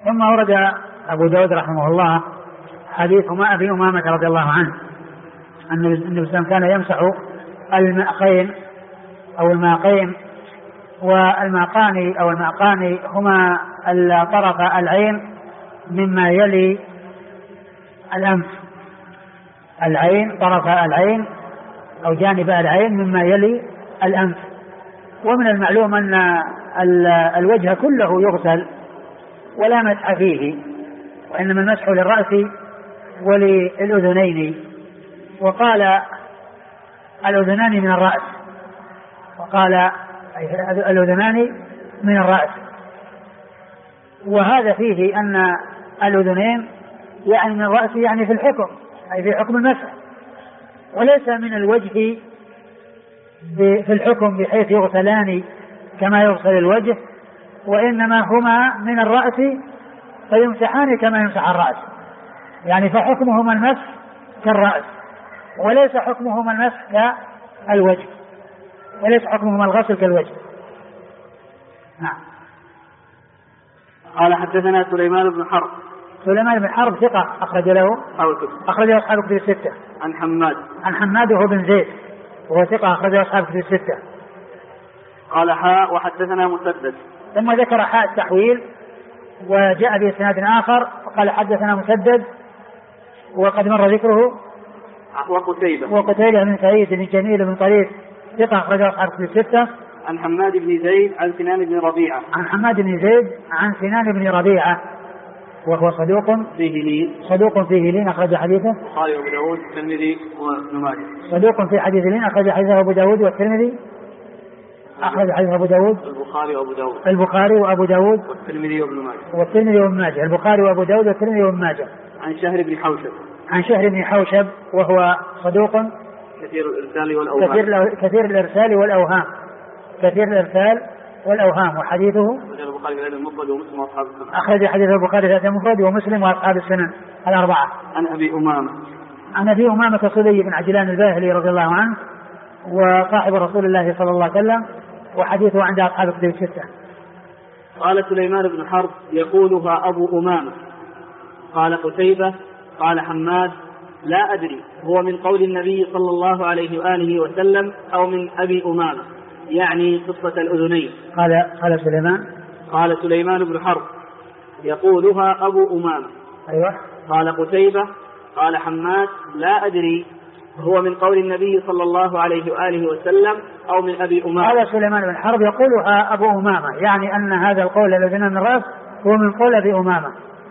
ثم ورد أبو داود رحمه الله حديث أبي أمامة رضي الله عنه أن النبي صلى الله عليه وسلم كان يمسح الماقين أو الماقين، والماقان أو الماقان هما طرف العين مما يلي الأنف، العين طرف العين أو جانب العين مما يلي الأنف. ومن المعلوم أن الوجه كله يغسل ولا مسح فيه، وإنما المسح للرأس وللأذنين، وقال الأذنان من الرأس، وقال الأذنان من الرأس. وهذا فيه أن الأذنين يعني من الرأس، يعني في الحكم، أي في حكم المسح، وليس من الوجه في الحكم بحيث يغسلان كما يغسل الوجه، وإنما هما من الرأس فيمسحان كما يمسح الرأس، يعني فحكمهما المسح كالرأس، وليس حكمهما المسح كالوجه، وليس حكمهما الغسل كالوجه. نعم. قال حدثنا سليمان بن حرب. سليمان بن حرب ثقة أخرج له أصحاب كتب الستة. عن حماد وهو بن زيد وهو ثقة أخرج له أصحاب كتب الستة. قال حاء وحدثنا مسدد. ثم ذكر حاء التحويل وجاء بإسناد آخر وقال حدثنا مسدد وقد مر ذكره. وقتيبة بن سعيد بن جميل بن طريف ثقة أخرج له أصحاب كتب الستة. عن حماد بن زيد عن سنان بن ربيعة. عن حماد بن زيد عن سنان بن ربيعة وهو صدوق فيه لين أخرج حديثه البخاري وأبو داود والترمذي وابن ماجه. صدوق في حديث لين أخرج حديثه أبو داود والترمذي. أخرج حديث أبو داود البخاري وأبو داود والترمذي وابن ماجه. البخاري وأبو داود والترمذي وابن ماجه. عن شهر بن حوشب وهو صدوق كثير الإرسال والأوهام وحديثه أخرج حديث البخاري في المفرد ومسلم وأصحاب السنن الأربعة. عن أبي أمامة صدي بن عجلان الباهلي رضي الله عنه وصاحب رسول الله صلى الله عليه وسلم، وحديثه عند أصحاب الكتب الستة. قال سليمان بن حرب يقولها أبو أمامة. قال قتيبة قال حماد لا أدري هو من قول النبي صلى الله عليه وآله وسلم أو من أبي أمامة، يعني قصة الأذنين. قال سليمان بن حرب يقولها أبو أمامة. أيوة. قال قتيبة قال حماد لا أدري هو من قول النبي صلى الله عليه وآله وسلم أو من أبي أمامة. قال سليمان بن حرب يقولها أبو أمامة، يعني أن هذا القول الذي من الرأس هو من قول أبي أمامة.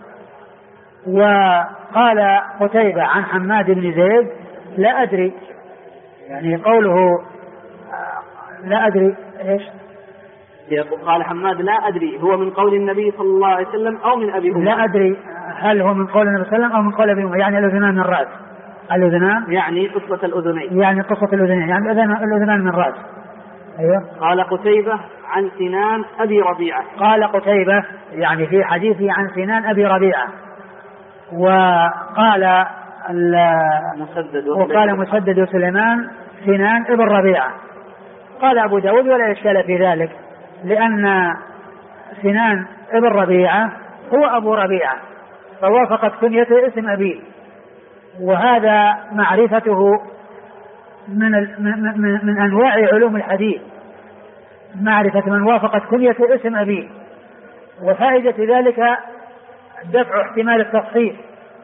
وقال قتيبة عن حماد بن زيد لا أدري، يعني قوله لا أدري إيش؟ قال حماد لا أدري هو من قول النبي صلى الله عليه وسلم أو من أبي أمامة. لا أدري هل هو من قول النبي صلى الله عليه وسلم أو من قول أبي أمامة، يعني الأذنان من الرأس. الأذنان يعني قصة الأذنين، يعني الأذنان من الرأس. أيوة. قال قتيبة عن سنان أبي ربيعة. قال قتيبة يعني في حديثه عن سنان أبي ربيعة. وقال مسدد وسليمان سنان ابن ربيعة. قال أبو داود ولا إشكال في ذلك، لأن سنان ابن ربيعة هو أبو ربيعة فوافقت كنيته اسم أبيه، وهذا معرفته من أنواع علوم الحديث، معرفة من وافقت كنيته اسم أبيه. وفائدة ذلك دفع احتمال التصحيح،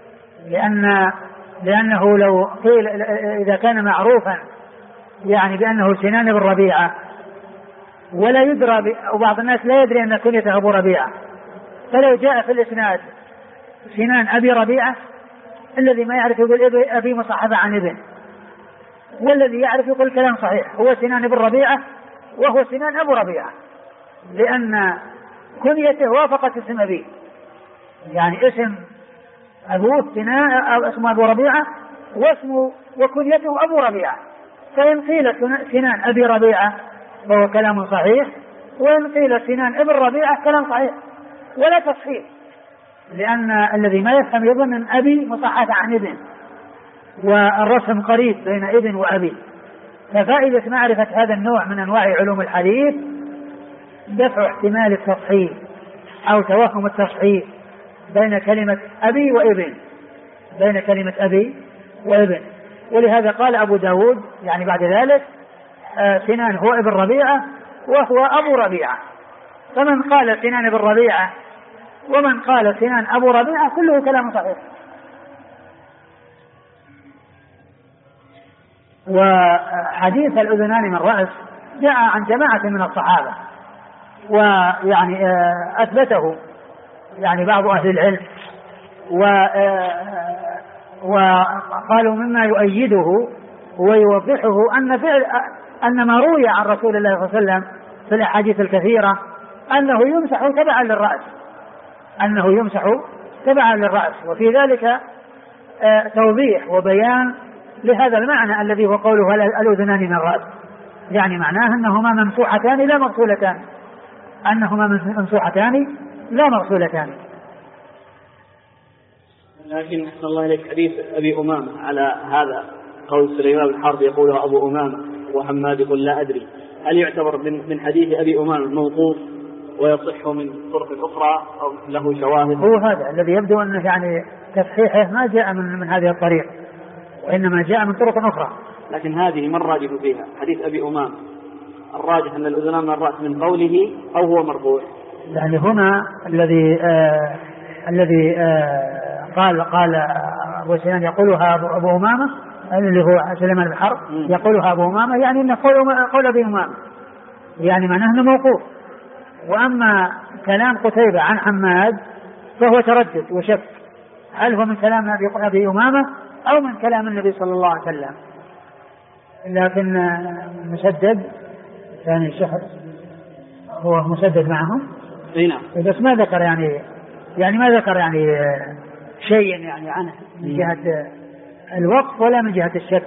لأنه لو قيل إذا كان معروفا يعني بأنه سنان بن ربيعة ولا يدرى وبعض الناس لا يدري أن كنيته أبو ربيعة، فلو جاء في الإسناد سنان أبي ربيعة الذي ما يعرف يقول أبي مصحف عن ابن، والذي يعرف يقول كلام صحيح هو سنان بن ربيعة وهو سنان أبو ربيعة، لأن كنيته وافقت اسم أبيه، يعني اسم أبوه سنان اسمه أبو ربيعة وكنيته أبو ربيعة، فإن قيل سنان أبي ربيعة فهو كلام صحيح، وإن قيل سنان ابن ربيعة كلام صحيح ولا تصحيح، لأن الذي ما يفهم يظن أن أبي مصحف عن ابن، والرسم قريب بين ابن وأبي. ففائدة معرفة هذا النوع من أنواع علوم الحديث دفع احتمال التصحيح أو توهم التصحيح بين كلمة أبي وابن، بين كلمة أبي وابن. ولهذا قال أبو داود يعني بعد ذلك سنان هو ابن ربيعة وهو أبو ربيعة. فمن قال سنان ابن ربيعة ومن قال سنان أبو ربيعة كله كلام صحيح. وحديث الأذنان من رأس جاء عن جماعة من الصحابة، ويعني أثبته يعني بعض أهل العلم، وقالوا مما يؤيده ويوضحه أن ما روي عن رسول الله صلى الله عليه وسلم في الأحاديث الكثيرة أنه يمسح تبعا للرأس، أنه يمسح تبعا للرأس. وفي ذلك توضيح وبيان لهذا المعنى الذي هو قوله الأذنان من الرأس، يعني معناه أنهما ممسوحتان لا مغسولتان، أنهما ممسوحتان لا مغسولتان. لكن أحسن الله إليك حديث أبي أمامة على هذا قول سليمان بن حرب يقولها أبو أمامة وحماد يقول لا أدري، هل يعتبر من حديث أبي أمامة موقوف ويصح من طرق أخرى أو له شواهد؟ هو هذا الذي يبدو أنه يعني تصحيحه ما جاء من هذه الطريق، وإنما جاء من طرق أخرى. لكن هذه من الراجح فيها حديث أبي أمامة؟ الراجح أن الأذنان من الرأس من قوله أو هو مرفوع؟ يعني هنا الذي قال أبو سنان يقولها أبو أمامة اللي هو سليمان بن حرب يقولها أبو أمامة، يعني أنه قول أبي أمامة، يعني معناه أنه موقوف. وأما كلام قتيبة عن حماد فهو تردد وشك، هل هو من كلام أبي أمامة أو من كلام النبي صلى الله عليه وسلم. لكن مسدد ثاني شخص هو مسدد معهم بس ما ذكر يعني ما ذكر شيئا يعني عنه من جهة الوقف ولا من جهة الشك.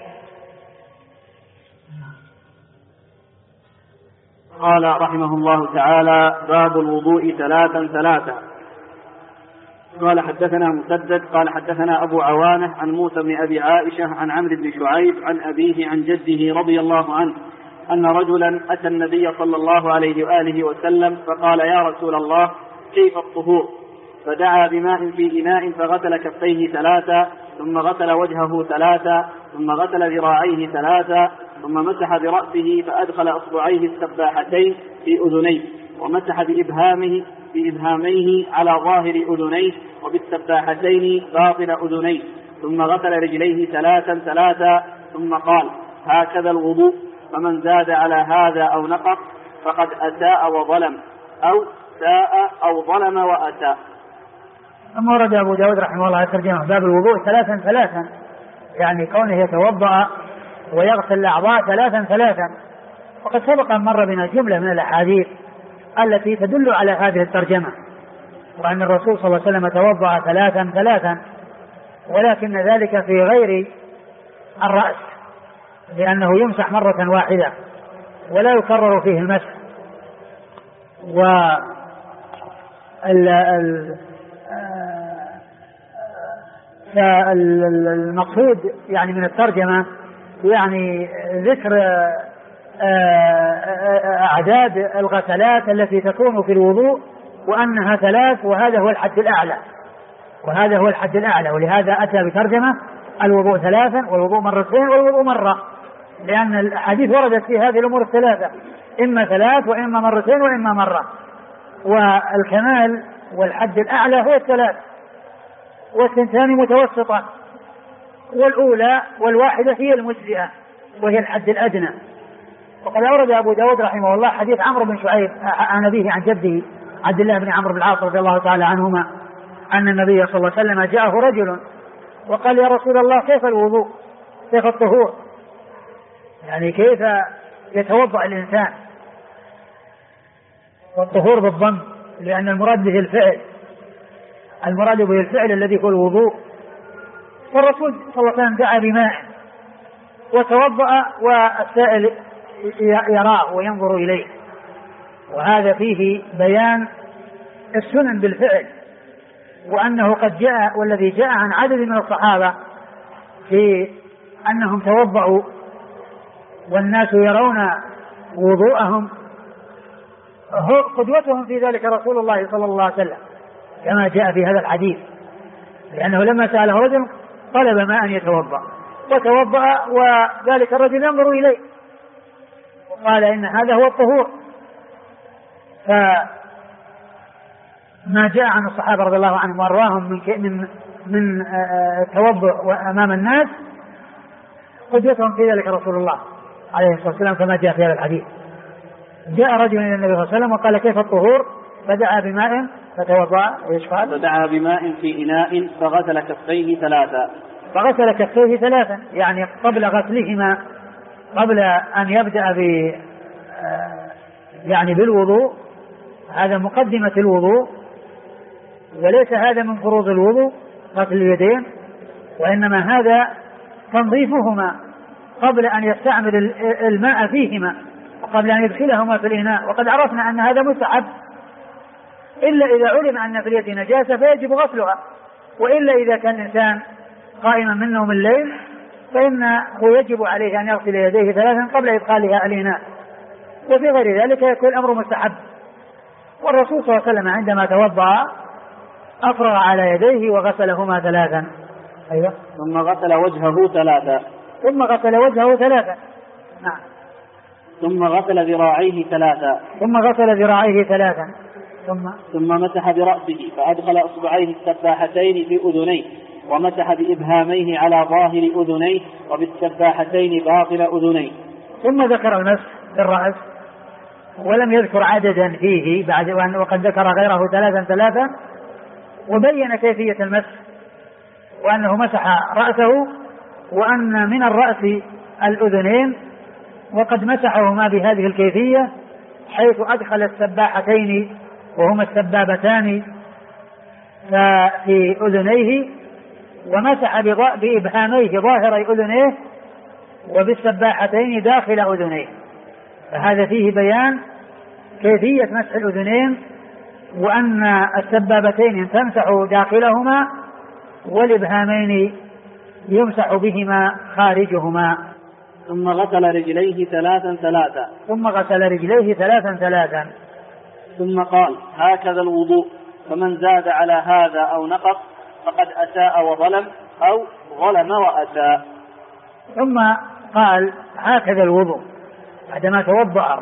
قال رحمه الله تعالى: باب الوضوء ثلاثا. قال حدثنا مسدد قال حدثنا أبو عوانة عن موسى بن أبي عائشة عن عمرو بن شعيب عن أبيه عن جده رضي الله عنه أن رجلا أتى النبي صلى الله عليه وآله وسلم فقال: يا رسول الله، كيف الطهور؟ فدعا بماء في إناء فغسل كفيه 3، ثم غسل وجهه 3، ثم غسل ذراعيه 3، ثم مسح برأسه فأدخل أصبعيه السباحتين في أذنيه، ومسح بإبهاميه على ظاهر أذنيه، وبالسباحتين باطن أذنيه، ثم غسل رجليه 3 ثم قال: هكذا الوضوء، فمن زاد على هذا أو نقص فقد أساء وظلم، أو ساء أو ظلم وأساء. أما ورد أبو داود رحمه الله ترجمه باب الوضوء 3، يعني كونه يتوضأ ويغسل الأعضاء 3، وقد سبق أن مر بنا جملة من الأحاديث التي تدل على هذه الترجمة، وأن الرسول صلى الله عليه وسلم توضأ 3، ولكن ذلك في غير الرأس، لأنه يمسح مرة واحدة ولا يكرر فيه المسح. فالمقصود يعني من الترجمة يعني ذكر أعداد الغسلات التي تكون في الوضوء، وأنها 3، وهذا هو الحد الأعلى، ولهذا أتى بترجمة الوضوء 3 والوضوء 2 والوضوء مرة، لأن الحديث وردت في هذه الأمور 3، إما 3 وإما 2 وإما مرة، والكمال والحد الأعلى هو 3، والثنتان متوسطة، والأولى والواحدة هي المجزئة وهي الحد الأدنى. وقد أورد أبو داود رحمه الله حديث عمرو بن شعيب عن أبيه عن جده عبد الله بن عمرو بن العاص رضي الله تعالى عنهما أن النبي صلى الله عليه وسلم جاءه رجل وقال: يا رسول الله، كيف الوضوء؟ كيف الطهور؟ يعني كيف يتوضأ الإنسان؟ والطهور بالضم، لأن المراد به الفعل الذي هو الوضوء. والرسول صلى الله عليه وسلم دعا بماء وتوضأ، والسائل يراه وينظر إليه، وهذا فيه بيان السنن بالفعل، وأنه قد جاء والذي جاء عن عدد من الصحابة في أنهم توضأوا والناس يرون وضوءهم، قدوتهم في ذلك رسول الله صلى الله عليه وسلم، كما جاء في هذا الحديث، لأنه لما سأله رجل طلب ماء يتوضأ وتوضأ، وذلك الرجل ينظر إليه وقال إن هذا هو الطهور. فما جاء عن الصحابة رضي الله عنهم وأرواهم من التوضؤ أمام الناس قدوتهم في ذلك رسول الله عليه الصلاة والسلام، كما جاء في هذا الحديث. جاء رجل إلى النبي صلى الله عليه وسلم وقال كيف الطهور؟ فدعا بماء فتوضأ. فدعا بماء في إناء فغسل كفيه ثلاثا. فغسل كفيه ثلاثا، يعني قبل غسلهما، قبل أن يبدأ يعني بالوضوء. هذا مقدمة الوضوء، وليس هذا من فروض الوضوء غسل اليدين، وإنما هذا تنظيفهما قبل أن يستعمل الماء فيهما وقبل أن يدخلهما في الإناء. وقد عرفنا أن هذا مستحب، إلا إذا علم أن في اليد نجاسة فيجب غسلها، وإلا إذا كان الإنسان قائما من نوم الليل فإنه يجب عليه أن يغسل يديه ثلاثا قبل إدخالها الإناء، وفي غير ذلك يكون الأمر مستحب. والرسول صلى الله عليه وسلم عندما توضأ أفرغ على يديه وغسلهما ثلاثا. أيوة. ثم غسل وجهه ثلاثا. ثم غسل وجهه ثلاثا. نعم. ثم غسل ذراعيه ثلاثا. ثم غسل ذراعيه ثلاثا. ثم مسح برأسه فأدخل أصبعيه السباحتين في أذنيه، ومسح بإبهاميه على ظاهر أذنيه وبالسباحتين باطن أذنيه. ثم ذكر المسح بالرأس ولم يذكر عددا فيه بعد، وقد ذكر غيره ثلاثا، وبين كيفية المسح، وأنه مسح رأسه، وأن من الرأس الأذنين، وقد مسحهما بهذه الكيفية حيث أدخل السباحتين وهما السبابتان في أذنيه، ومسح بإبهاميه ظاهري أذنيه وبالسباحتين داخل أذنيه. فهذا فيه بيان كيفية مسح الأذنين، وأن السبابتين تمسح داخلهما والإبهامين يمسح بهما خارجهما. ثم غسل رجليه ثلاثا. ظ رجليه ثلاثا. ثم قال هكذا الوضوء، فمن زاد على هذا أو نقص فقد أساء وظلم أو ظلم وأساء. ثم قال هكذا الوضوء بعدما توضأ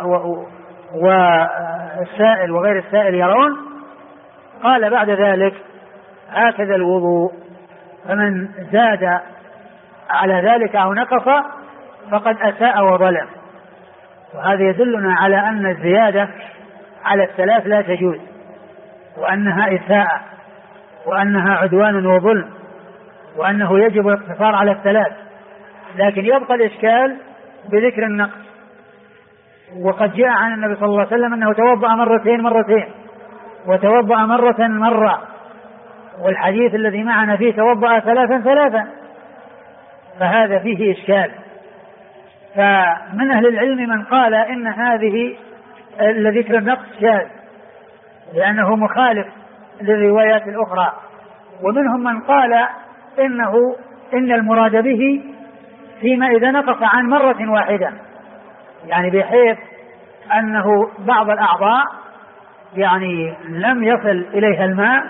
والسائل وغير السائل يرون، قال بعد ذلك هكذا الوضوء، فمن زاد على ذلك أو نقص فقد أساء وظلم. وهذا يدلنا على أن الزيادة على الثلاث لا تجوز، وأنها إساءة، وأنها عدوان وظلم، وأنه يجب الاقتصار على الثلاث. لكن يبقى الإشكال بذكر النقص. وقد جاء عن النبي صلى الله عليه وسلم أنه توضأ مرتين وتوضأ مرة، والحديث الذي معنا فيه توضأ ثلاثا، فهذا فيه إشكال. فمن أهل العلم من قال إن هذه ذكر النقص شاذ لأنه مخالف للروايات الأخرى، ومنهم من قال إن المراد به فيما إذا نقص عن مرة واحدة، يعني بحيث أنه بعض الأعضاء يعني لم يصل إليها الماء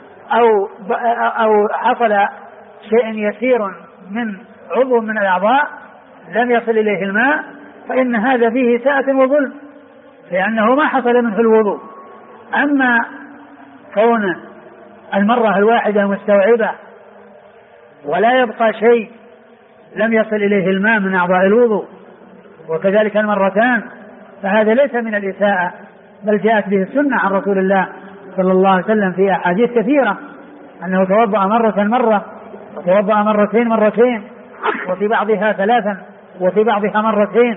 أو حصل شيء يسير من عضو من الأعضاء لم يصل إليه الماء، فإن هذا فيه إساءة وظلم، لأنه ما حصل منه الوضوء. أما كون المرة الواحدة مستوعبة ولا يبقى شيء لم يصل إليه الماء من أعضاء الوضوء، وكذلك المرتان، فهذا ليس من الإساءة، بل جاءت به السنة عن رسول الله صلى الله عليه وسلم في أحاديث كثيرة أنه توضأ مرة وتوضأ مرتين، وفي بعضها ثلاثا وفي بعضها مرتين.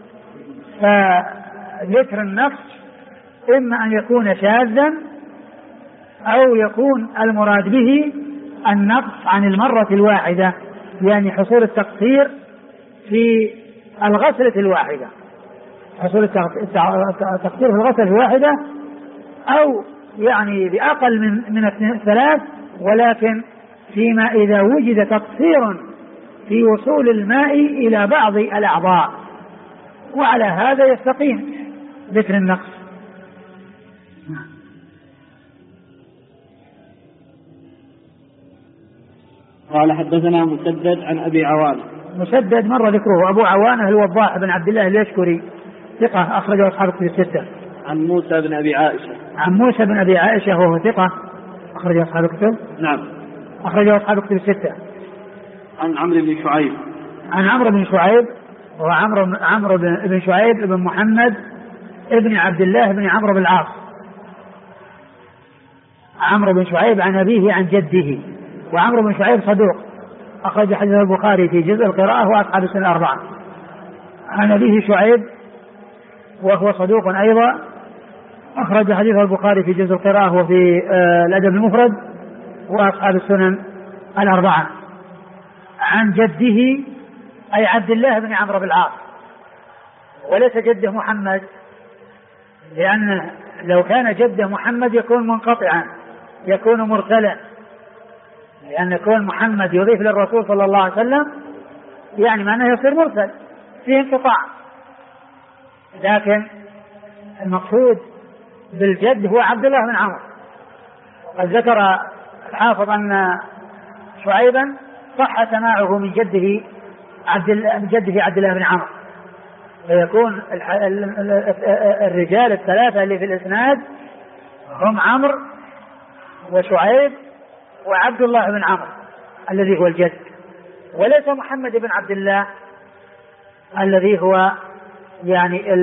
فذكر النقص إما أن يكون شاذا أو يكون المراد به النقص عن المرة الواحدة، يعني حصول التقصير في الغسلة الواحدة، حصول التقصير في الغسلة الواحدة، أو يعني بأقل من الثلاث، ولكن فيما إذا وجد تقصير في وصول الماء إلى بعض الأعضاء، وعلى هذا يستقيم ذكر النقص. قال حدثنا مسدد عن أبي عوانة. مسدد مر ذكره. أبو عوانة الوضاح بن عبد الله اليشكري ثقة أخرجه أصحاب الكتب الستة. عن موسى بن أبي عائشة. عن موسى بن أبي عائشة وهو ثقة أخرجه أصحاب الكتب. نعم. أخرجه أصحاب الكتب الستة. عن عمرو بن شعيب. عن عمرو بن شعيب وهو عمرو بن شعيب بن محمد ابن عبد الله بن عمرو بن العاص. عمرو بن شعيب عن أبيه عن جده. وعمرو بن شعيب صدوق أخرج حديث البخاري في جزء القراءة وأصحاب السنة الأربعة. عن أبيه شعيب وهو صدوق أيضا أخرج حديث البخاري في جزء القراءة وفي الأدب المفرد وأصحاب السنن الأربعة. عن جده أي عبد الله بن عمرو بن العاص وليس جده محمد، لأن لو كان جده محمد يكون منقطعا يكون مرسلا، لأن يكون محمد يضيف للرسول صلى الله عليه وسلم يعني معناه يصير مرسل فيه انقطاع. لكن المقصود بالجد هو عبد الله بن عمرو. قد ذكر الحافظ أن شعيبا صح سماعه من جده عبد الله بن عمرو، فيكون الرجال الثلاثة اللي في الإسناد هم عمرو وشعيب وعبد الله بن عمرو الذي هو الجد، وليس محمد بن عبد الله الذي هو يعني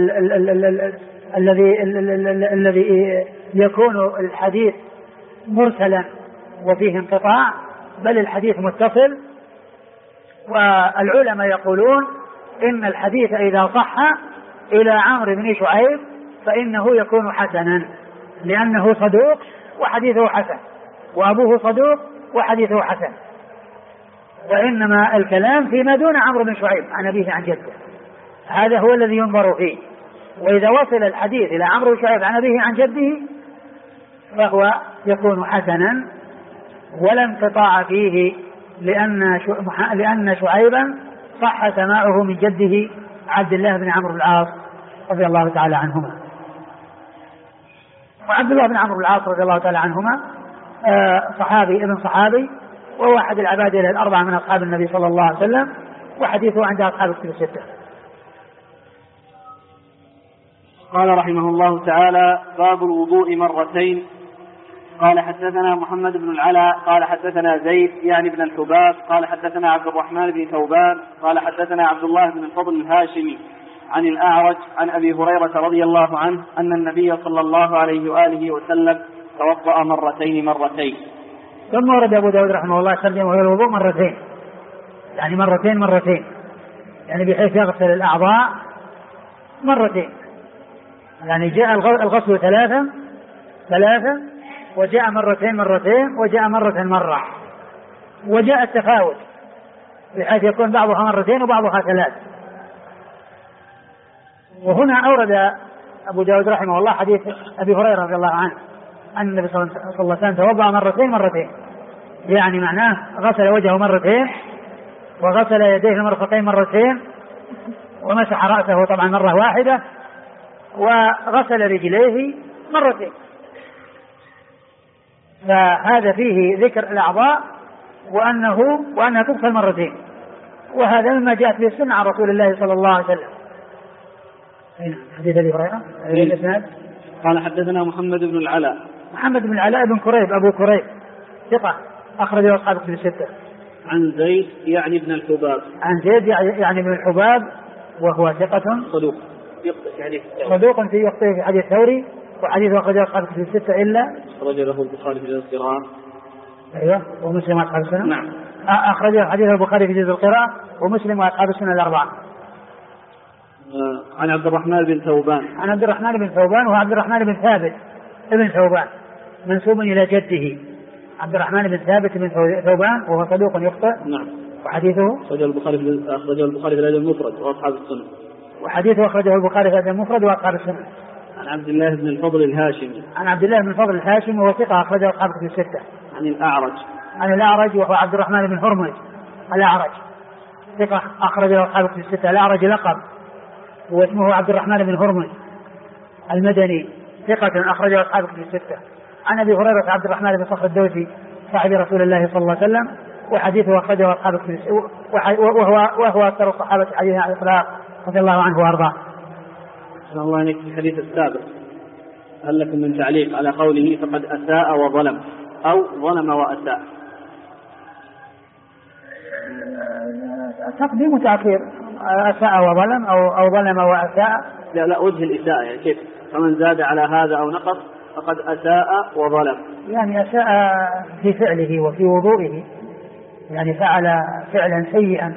الذي يكون الحديث مرسلا وفيه انقطاع، بل الحديث متصل. والعلماء يقولون إن الحديث إذا صح إلى عمرو بن شعيب فإنه يكون حسنا، لأنه صدوق وحديثه حسن، وأبوه صدوق وحديثه حسن. وإنما الكلام فيما دون عمرو بن شعيب عن أبيه عن جده، هذا هو الذي ينظر فيه. وإذا وصل الحديث إلى عمرو بن شعيب عن أبيه عن جده فهو يكون حسنا ولا انقطاع فيه، لأن شعيبا صح سماعه من جده عبد الله بن عمرو بن العاص رضي الله تعالى عنهما. وعبد الله بن عمرو بن العاص رضي الله تعالى عنهما صحابي ابن صحابي، وهو أحد العبادلة الأربعة من أصحاب النبي صلى الله عليه وسلم، وحديثه عند أصحاب الكتب الستة. قال رحمه الله تعالى: باب الوضوء مرتين. قال حدثنا محمد بن العلاء قال حدثنا زيد يعني بن الحباب قال حدثنا عبد الرحمن بن ثوبان قال حدثنا عبد الله بن الفضل الهاشمي عن الأعرج عن أبي هريرة رضي الله عنه أن النبي صلى الله عليه وآله وسلم توضأ مرتين. ثم ورد أبو داود رحمه الله ترجمه الوضوء مرتين، يعني مرتين، يعني بحيث يغسل الأعضاء مرتين، يعني جاء الغسل ثلاثا وجاء مرتين وجاء مرة، وجاء التفاوت بحيث يكون بعضها مرتين وبعضها ثلاث. وهنا أورد أبو داود رحمه الله حديث أبي هريرة رضي الله عنه أن النبي صلى الله عليه وسلم توضأ مرتين، يعني معناه غسل وجهه مرتين وغسل يديه المرفقين مرتين ومسح رأسه طبعا مرة واحدة وغسل رجليه مرتين. فهذا فيه ذكر الأعضاء وأنها تغسل مرتين، وهذا مما جاءت به السنة عن رسول الله صلى الله عليه وسلم. حديث أبي هريرة الإسناد. قال حدثنا محمد بن العلاء بن كريب أبو كريب ثقة أخرجه أصحاب الكتب الستة. عن زيد يعني بن الحباب. عن زيد يعني بن الحباب وهو ثقة صدوق في يخطئ في حديث ثوري، وحديثه أخرجه أصحاب الكتب الستة إلا أخرج له البخاري في جزء القراءة. أيوة، ومسلم وأصحاب السنة. نعم. أخرجه حديث البخاري في جزء القراءة ومسلم وأصحاب السنة الأربعة. عن عبد الرحمن بن ثوبان. وهو عبد الرحمن بن ثابت ابن ثوبان منسوب إلى جده عبد الرحمن بن ثابت بن ثوبان، وهو صدوق يخطئ. نعم. وحديثه أخرجه البخاري في الأدب المفرد وأصحاب السنة. وحديثه أخرجه البخاري في الأدب المفرد وأصحاب السنة. عن عبد الله بن الفضل الهاشمي وهو ثقة أخرجه أصحاب الكتب الستة. عن الأعرج وهو عبد الرحمن بن هرمز الأعرج ثقة أخرجه أصحاب الكتب الستة. الأعرج لقب واسمه عبد الرحمن بن هرمز المدني ثقة أخرجه أصحاب الكتب الستة. عن أبي هريرة عبد الرحمن بن صخر الدوسي صاحب رسول الله صلى الله عليه وسلم وحديثه أخرجه أصحاب وهو أكثر الصحابة حديثا على الإطلاق رضي الله عنه وأرضاه. أحسن الله عليك. في الحديث السابق هل لكم من تعليق على قوله فقد أساء وظلم أو ظلم وأساء؟ تقديم وتأخير، أساء وظلم أو ظلم وأساء. لا وجه الإساءة يعني كيف؟ فمن زاد على هذا أو نقص فقد أساء وظلم. يعني أساء في فعله وفي وضوئه، يعني فعل فعلا سيئا.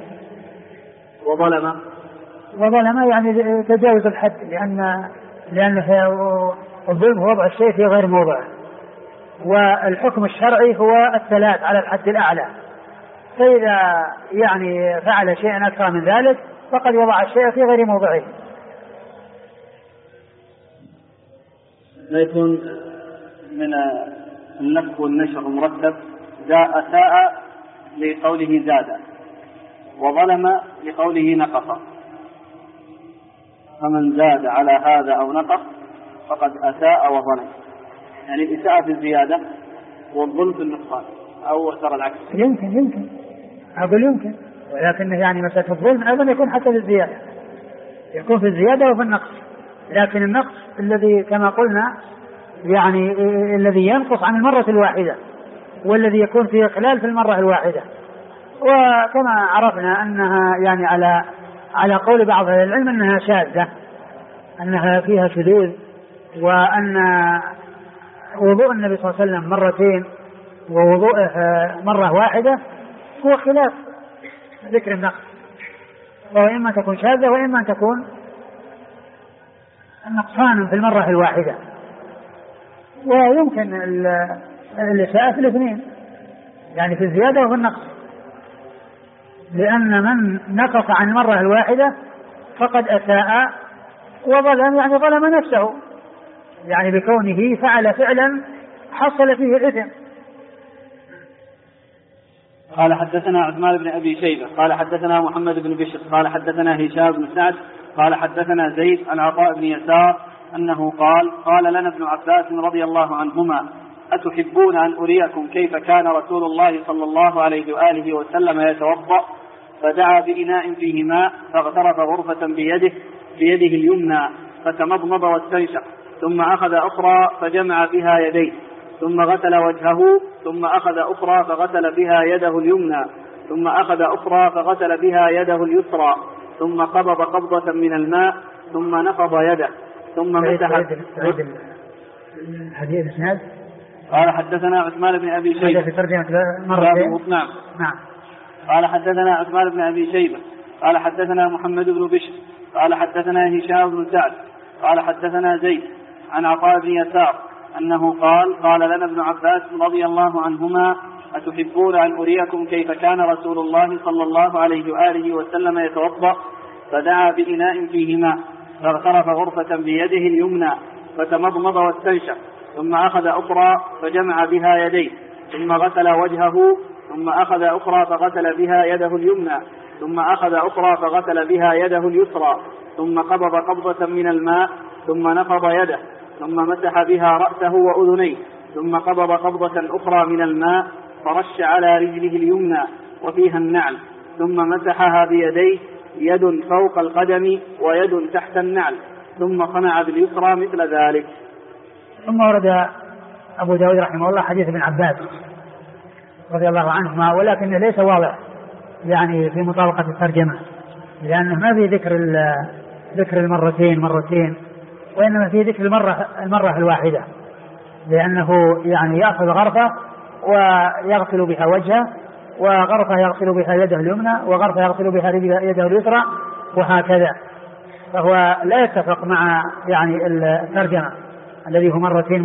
وظلم يعني تجاوز الحد، لأن الظلم هو وضع الشيء في غير موضعه، والحكم الشرعي هو الثلاث على الحد الأعلى، فإذا يعني فعل شيئا أكثر من ذلك فقد وضع الشيء في غير موضعه. لا يكون من النفخ والنشر مرتب، أساء لقوله زاد وظلم لقوله نقص، فمن زاد على هذا أو نقص فقد أساء وظلم، يعني الإساءة في الزيادة والظلم في النقصان، أو ترى العكس؟ يمكن أقول يمكن، ولكن يعني مسألة الظلم أيضا يكون حتى في الزيادة، يكون في الزيادة وفي النقص، لكن النقص الذي كما قلنا يعني الذي ينقص عن المرة الواحدة، والذي يكون فيه إخلال في المرة الواحدة. وكما عرفنا أنها يعني على قول بعض أهل العلم أنها شاذة، أنها فيها شذوذ، وأن وضوء النبي صلى الله عليه وسلم مرتين ووضوءه مرة واحدة هو خلاف ذكر النقص، وإما تكون شاذة وإما تكون النقصان في المرة الواحدة. ويمكن الإساءة في الاثنين، يعني في الزيادة وفي النقص، لأن من نقص عن المرة الواحدة فقد أساء وظلم، يعني ظلم نفسه، يعني بكونه فعل فعلا حصل فيه الإثم. قال حدثنا عثمان بن أبي شيبة قال حدثنا محمد بن بشر قال حدثنا هشام بن سعد قال حدثنا زيد عن عطاء بن يسار أنه قال لنا ابن عباس رضي الله عنهما أتحبون أن أريكم كيف كان رسول الله صلى الله عليه وآله وسلم يتوضأ؟ فدعا بإناء فيه ماء فاغترف غرفة بيده اليمنى فتمضمض واستنشق، ثم أخذ أخرى فجمع بها يديه، ثم غسل وجهه، ثم أخذ أخرى فغسل بها يده اليمنى، ثم أخذ أخرى فغسل بها يده اليسرى، ثم قبض قبضة من الماء ثم نفض يده، ثم مسح. هذه الإسناد. قال حدثنا عثمان بن أبي شيبة في ترجمة مرتين. نعم. قال حدثنا عثمان بن أبي شيبة قال حدثنا محمد بن بشر قال حدثنا هشام بن سعد قال حدثنا زيد عن عطاء بن يسار أنه قال لنا ابن عباس رضي الله عنهما أتحبون أن أريكم كيف كان رسول الله صلى الله عليه وآله وسلم يتوضأ؟ فدعا بإناء فيه ماء فاغترف غرفة بيده اليمنى فتمضمض واستنشق، ثم أخذ أخرى فجمع بها يديه، ثم غسل وجهه، ثم أخذ أخرى فغسل بها يده اليمنى، ثم أخذ أخرى فغسل بها يده اليسرى، ثم قبض قبضة من الماء ثم نفض يده، ثم مسح بها رأسه وأذنيه، ثم قبض قبضة أخرى من الماء فرش على رجله اليمنى وفيها النعل، ثم مسحها بيديه، يد فوق القدم ويد تحت النعل، ثم صنع باليسرى مثل ذلك. ثم ورد أبو داود رحمه الله حديث ابن عباس رضي الله عنهما، ولكنه ليس واضح يعني في مطابقة الترجمة، لأنه ما في ذكر المرتين، وإنما في ذكر المرة الواحدة، لأنه يعني يأخذ غرفة ويغسل بها وجهه، وغرفة يغسل بها يده اليمنى، وغرفة يغسل بها يده اليسرى، وهكذا. فهو لا يتفق مع يعني الترجمة الذي هو مرتين،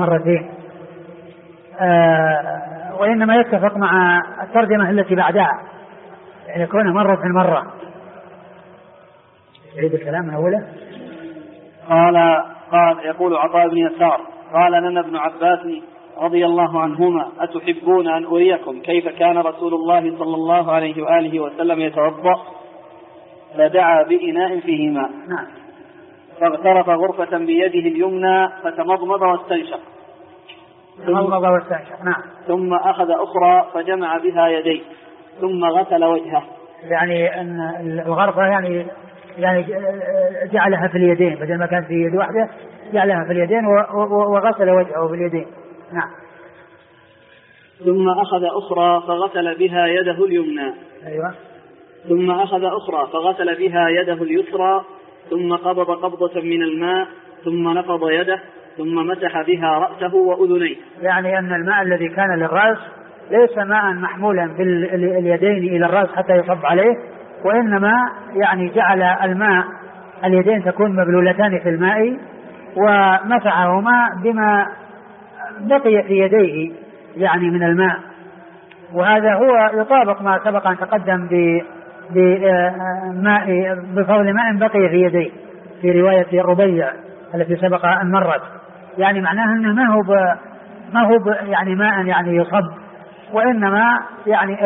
وإنما يتفق مع الترجمة التي بعدها، يعني يكون مرة. يعيد الكلام من أوله. قال يقول عطاء بن يسار قال لنا ابن عباس رضي الله عنهما أتحبون أن أريكم كيف كان رسول الله صلى الله عليه وآله وسلم يتوضأ؟ فدعا بإناء فيه ماء فاغترف غرفة بيده اليمنى فتمضمض واستنشق، ثم أخذ أخرى فجمع بها يديه، ثم غسل وجهه. يعني أن الغرفة يعني جعلها في اليدين بدل ما كانت في يد واحدة جعلها في اليدين وغسل وجهه في اليدين. نعم. ثم أخذ أخرى فغسل بها يده اليمنى. أيوة. ثم أخذ أخرى فغسل بها يده اليسرى ثم قبض قبضة من الماء ثم نفض يده ثم مسح بها رأسه وأذنيه. يعني أن الماء الذي كان للرأس ليس ماء محمولا باليدين إلى الرأس حتى يصب عليه، وإنما يعني جعل الماء اليدين تكون مبلولتان في الماء ومسحهما بما بقي في يديه يعني من الماء. وهذا هو يطابق ما سبق أن تقدم بفضل ماء بقي في يديه في رواية الربيع التي سبق أن مرت. يعني معناه أنه ما هو يعني ماء يعني يصب، وإنما يعني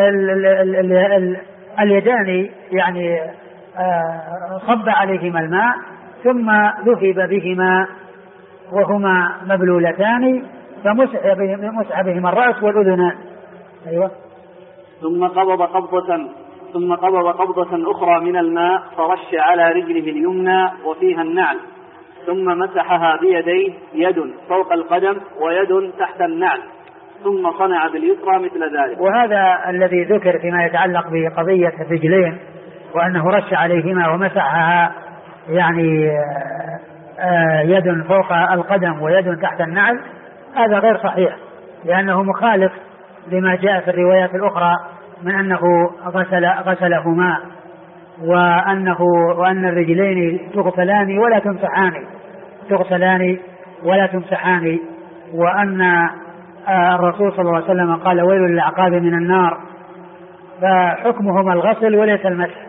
اليدان يعني صب عليهما الماء ثم ذهب بهما وهما مبلولتان فمسح بهما الرأس والأذنان. أيوة. ثم قبض قبضة أخرى من الماء فرش على رجله اليمنى وفيها النعل ثم مسحها بيديه، يد فوق القدم ويد تحت النعل، ثم صنع باليسرى مثل ذلك. وهذا الذي ذكر فيما يتعلق بقضية الرجلين وأنه رش عليهما ومسحها يعني يد فوق القدم ويد تحت النعل، هذا غير صحيح لأنه مخالف لما جاء في الروايات الأخرى من أنه غسلهما وأن الرجلين تغسلان ولا تمسحان وأن الرسول صلى الله عليه وسلم قال ويل للأعقاب من النار، فحكمهما الغسل وليس المسح.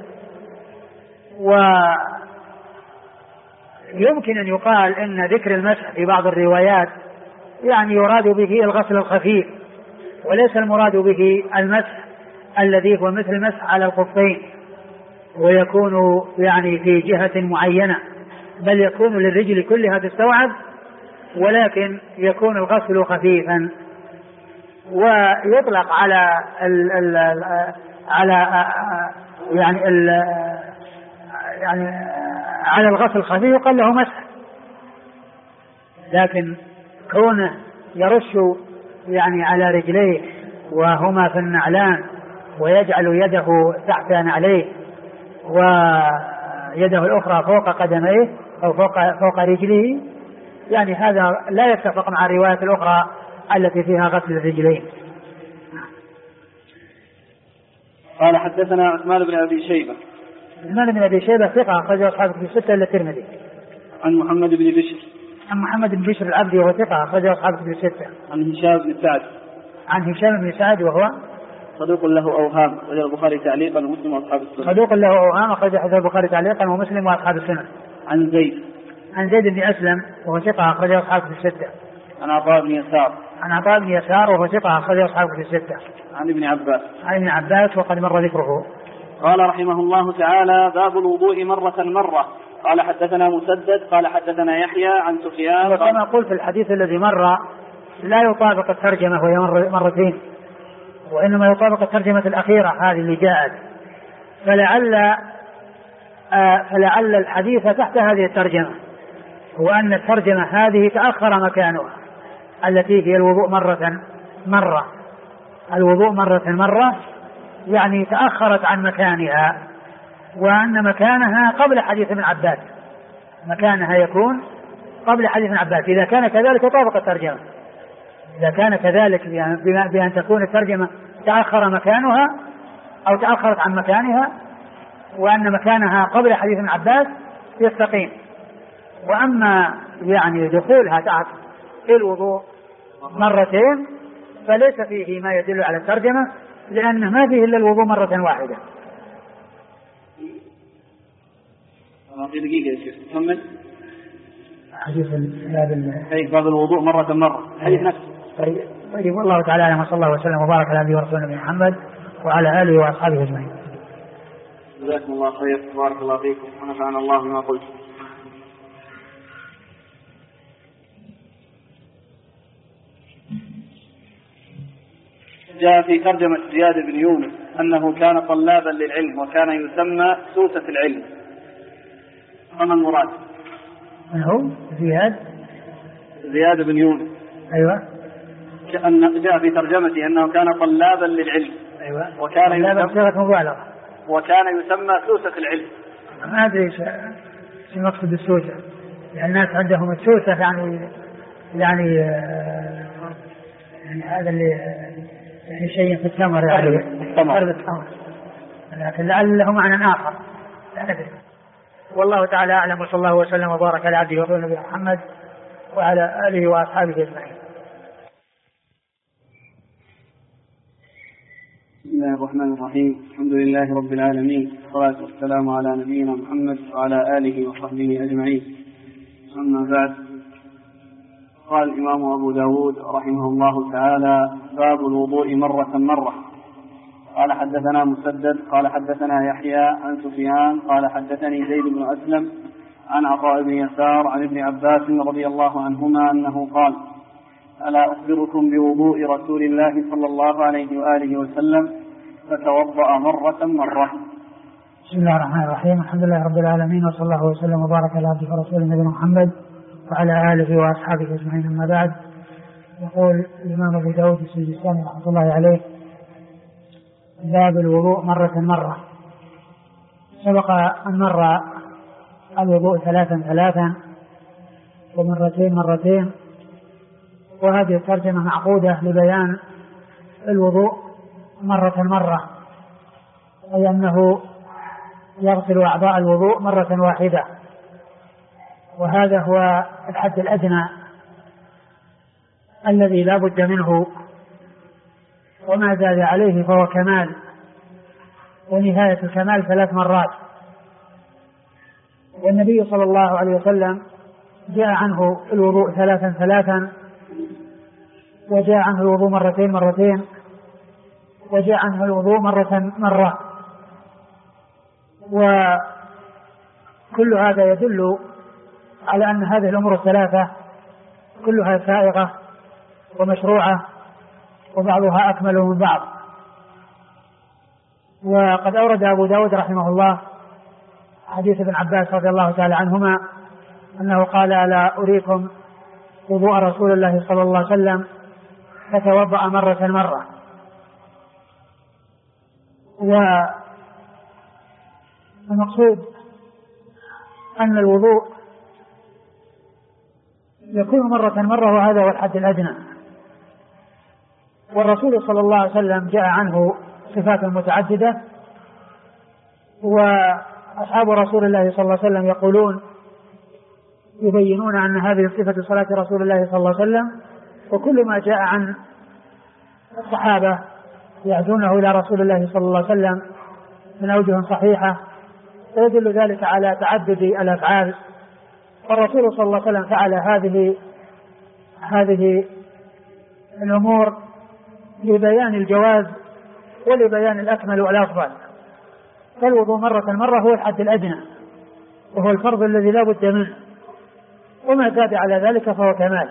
ويمكن أن يقال إن ذكر المسح في بعض الروايات يعني يراد به الغسل الخفيف وليس المراد به المسح الذي هو مثل المسح على الخفين ويكون يعني في جهة معينة، بل يكون للرجل كلها تستوعب ولكن يكون الغسل خفيفا. ويطلق على الغسل الخفيف قال له مسح، لكن كونه يرش يعني على رجليه وهما في النعلان ويجعل يده تحت نعليه ويده الأخرى فوق قدميه أو فوق رجله، يعني هذا لا يتفق مع الروايات الأخرى التي فيها غسل الرجلين. قال حدثنا عثمان بن أبي شيبة. عثمان بن أبي شيبة ثقة أخرجه أصحاب الكتب الستة إلا الترمذي. عن محمد بن بشر العبدي وهو ثقة أخرجه أصحاب الكتب الستة. عن هشام بن سعد وهو صدوق له أوهام أخرجه البخاري تعليقا ومسلم وأصحاب السنن. صدوق له أوهام أخرجه البخاري تعليقا ومسلم وأصحاب السنن. عن زيد بن أسلم وهو ثقة أخرجه أصحاب الكتب الستة. عن عطاء بن يسار وهو ثقة أخرجه أصحاب الكتب الستة. عن ابن عباس وقد مر ذكره. قال رحمه الله تعالى: باب الوضوء مرة. قال حدثنا مسدد قال حدثنا يحيى عن سفيان. وكما قلت في الحديث الذي مر لا يطابق الترجمة وهي مرتين، وإنما يطابق الترجمة الأخيرة هذه اللي جاءت، فلعل الحديث تحت هذه الترجمة هو أن الترجمة هذه تأخر مكانها التي هي الوضوء مرة يعني تأخرت عن مكانها، وأن مكانها قبل حديث ابن عباس، مكانها يكون قبل حديث ابن عباس. إذا كان كذلك يطابق الترجمة، إذا كان كذلك بأن تكون الترجمة تأخر مكانها أو تأخرت عن مكانها وأن مكانها قبل حديث ابن عباس يستقيم. وأما يعني دخولها تحت الوضوء مرتين فليس فيه ما يدل على الترجمة، لأنه ما فيه إلا الوضوء مرة واحدة. في دقيقة يا شيخ محمد. حديث باب الوضوء مرة حديث نفسه. طيب والله تعالى أعلم، صلى الله وسلم وبارك على نبينا ورسولنا محمد وعلى آله وأصحابه أجمعين. جزاكم الله خير، بارك الله فيكم ونفعنا الله بما قلت. جاء في ترجمة زياد بن يونس أنه كان طلابا للعلم وكان يسمى سوسة العلم، فما المراد؟ من هو؟ زياد بن يونس. أيوة. أن جاء في ترجمته أنه كان طلابا للعلم. أيوة. وكان يسمى سوسة العلم. ما أدري ايش المقصد بالسوسة، يعني الناس عندهم السوسة يعني هذا اللي يعني شيء في التمر، يعني قرب التمر، لكن لعله معنى آخر لا ندري. والله تعالى أعلم، وصلى الله وسلم وبارك على عبده ورسوله نبينا محمد وعلى آله وأصحابه أجمعين. بسم الله الرحمن الرحيم. الحمد لله رب العالمين، والصلاة والسلام على نبينا محمد وعلى آله وصحبه أجمعين. أما بعد، قال الإمام أبو داود رحمه الله تعالى: باب الوضوء مرة. قال حدثنا مسدد قال حدثنا يحيى عن سفيان قال حدثني زيد بن أسلم عن عطاء بن يسار عن ابن عباس رضي الله عنهما أنه قال: ألا أخبركم بوضوء رسول الله صلى الله عليه وآله وسلم فتوضأ مرة. بسم الله الرحمن الرحيم. الحمد لله رب العالمين، وصلى الله وسلم وبارك على عبده ورسوله نبينا محمد وعلى آله وأصحابه أجمعين. أما بعد، يقول الإمام أبو داود السجستاني رحمة الله عليه: باب الوضوء مرة. سبق أن مر الوضوء 3 ومرتين، وهذه الترجمة معقودة لبيان الوضوء مرة، أي أنه يغسل أعضاء الوضوء مرة واحدة، وهذا هو الحد الأدنى الذي لا بد منه، وما زاد عليه فهو كمال، ونهاية الكمال 3 مرات. والنبي صلى الله عليه وسلم جاء عنه الوضوء 3، وجاء عنه الوضوء مرتين، وجاء عنه الوضوء مرة، وكل هذا يدل على أن هذه الأمور 3 كلها سائغة ومشروعة، وبعضها أكمل من بعض. وقد أورد أبو داود رحمه الله حديث ابن عباس رضي الله تعالى عنهما أنه قال: ألا أريكم وضوء رسول الله صلى الله عليه وسلم فتوضأ مرة. والمقصود أن الوضوء يكون مرة، وهذا هو الحد الأدنى. والرسول صلى الله عليه وسلم جاء عنه صفات متعددة، وأصحاب رسول الله صلى الله عليه وسلم يبينون أن هذه صفة صلاة رسول الله صلى الله عليه وسلم، وكل ما جاء عن الصحابة يعزونه إلى رسول الله صلى الله عليه وسلم من أوجه صحيحة، ويدل ذلك على تعدد الأفعال. والرسول صلى الله عليه وسلم فعل هذه الأمور لبيان الجواز ولبيان الأكمل والأفضل. فالوضوء مرة هو الحد الأدنى، وهو الفرض الذي لا بد منه، وما زاد على ذلك فهو كمال.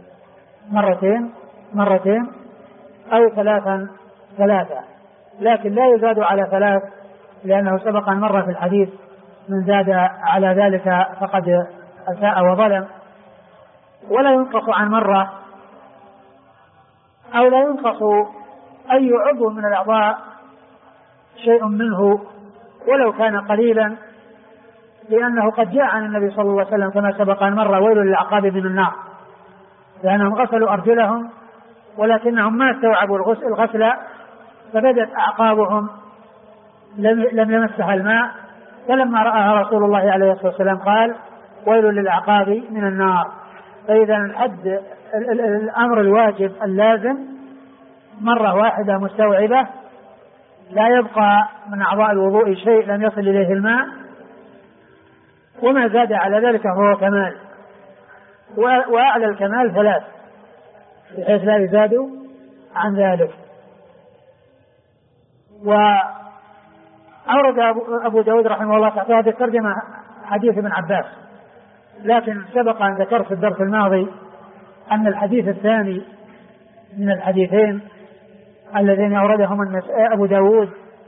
مرتين أو 3، لكن لا يزاد على 3، لأنه سبق أن مر في الحديث: من زاد على ذلك فقد أساء وظلم. ولا ينقص عن مرة، أو لا ينقص أي عضو من الأعضاء شيء منه ولو كان قليلا، لأنه قد جاء عن النبي صلى الله عليه وسلم كما سبق أن مر: ويل للأعقاب من النار، لأنهم غسلوا أرجلهم ولكنهم ما استوعبوا الغسل، فبدت أعقابهم لم يمسها الماء، فلما رآها رسول الله عليه الصلاة والسلام قال: ويل للأعقاب من النار. فإذا الأمر الواجب اللازم مرة واحدة مستوعبة، لا يبقى من أعضاء الوضوء شيء لم يصل إليه الماء، وما زاد على ذلك فهو كمال. وأعلى الكمال 3، بحيث لا يزاد عن ذلك. وأورد أبو داود رحمه الله تحت هذه الترجمة حديث ابن عباس، لكن سبق أن ذكرت في الدرس الماضي أن الحديث الثاني من الحديثين اللذين أوردهم أبو داود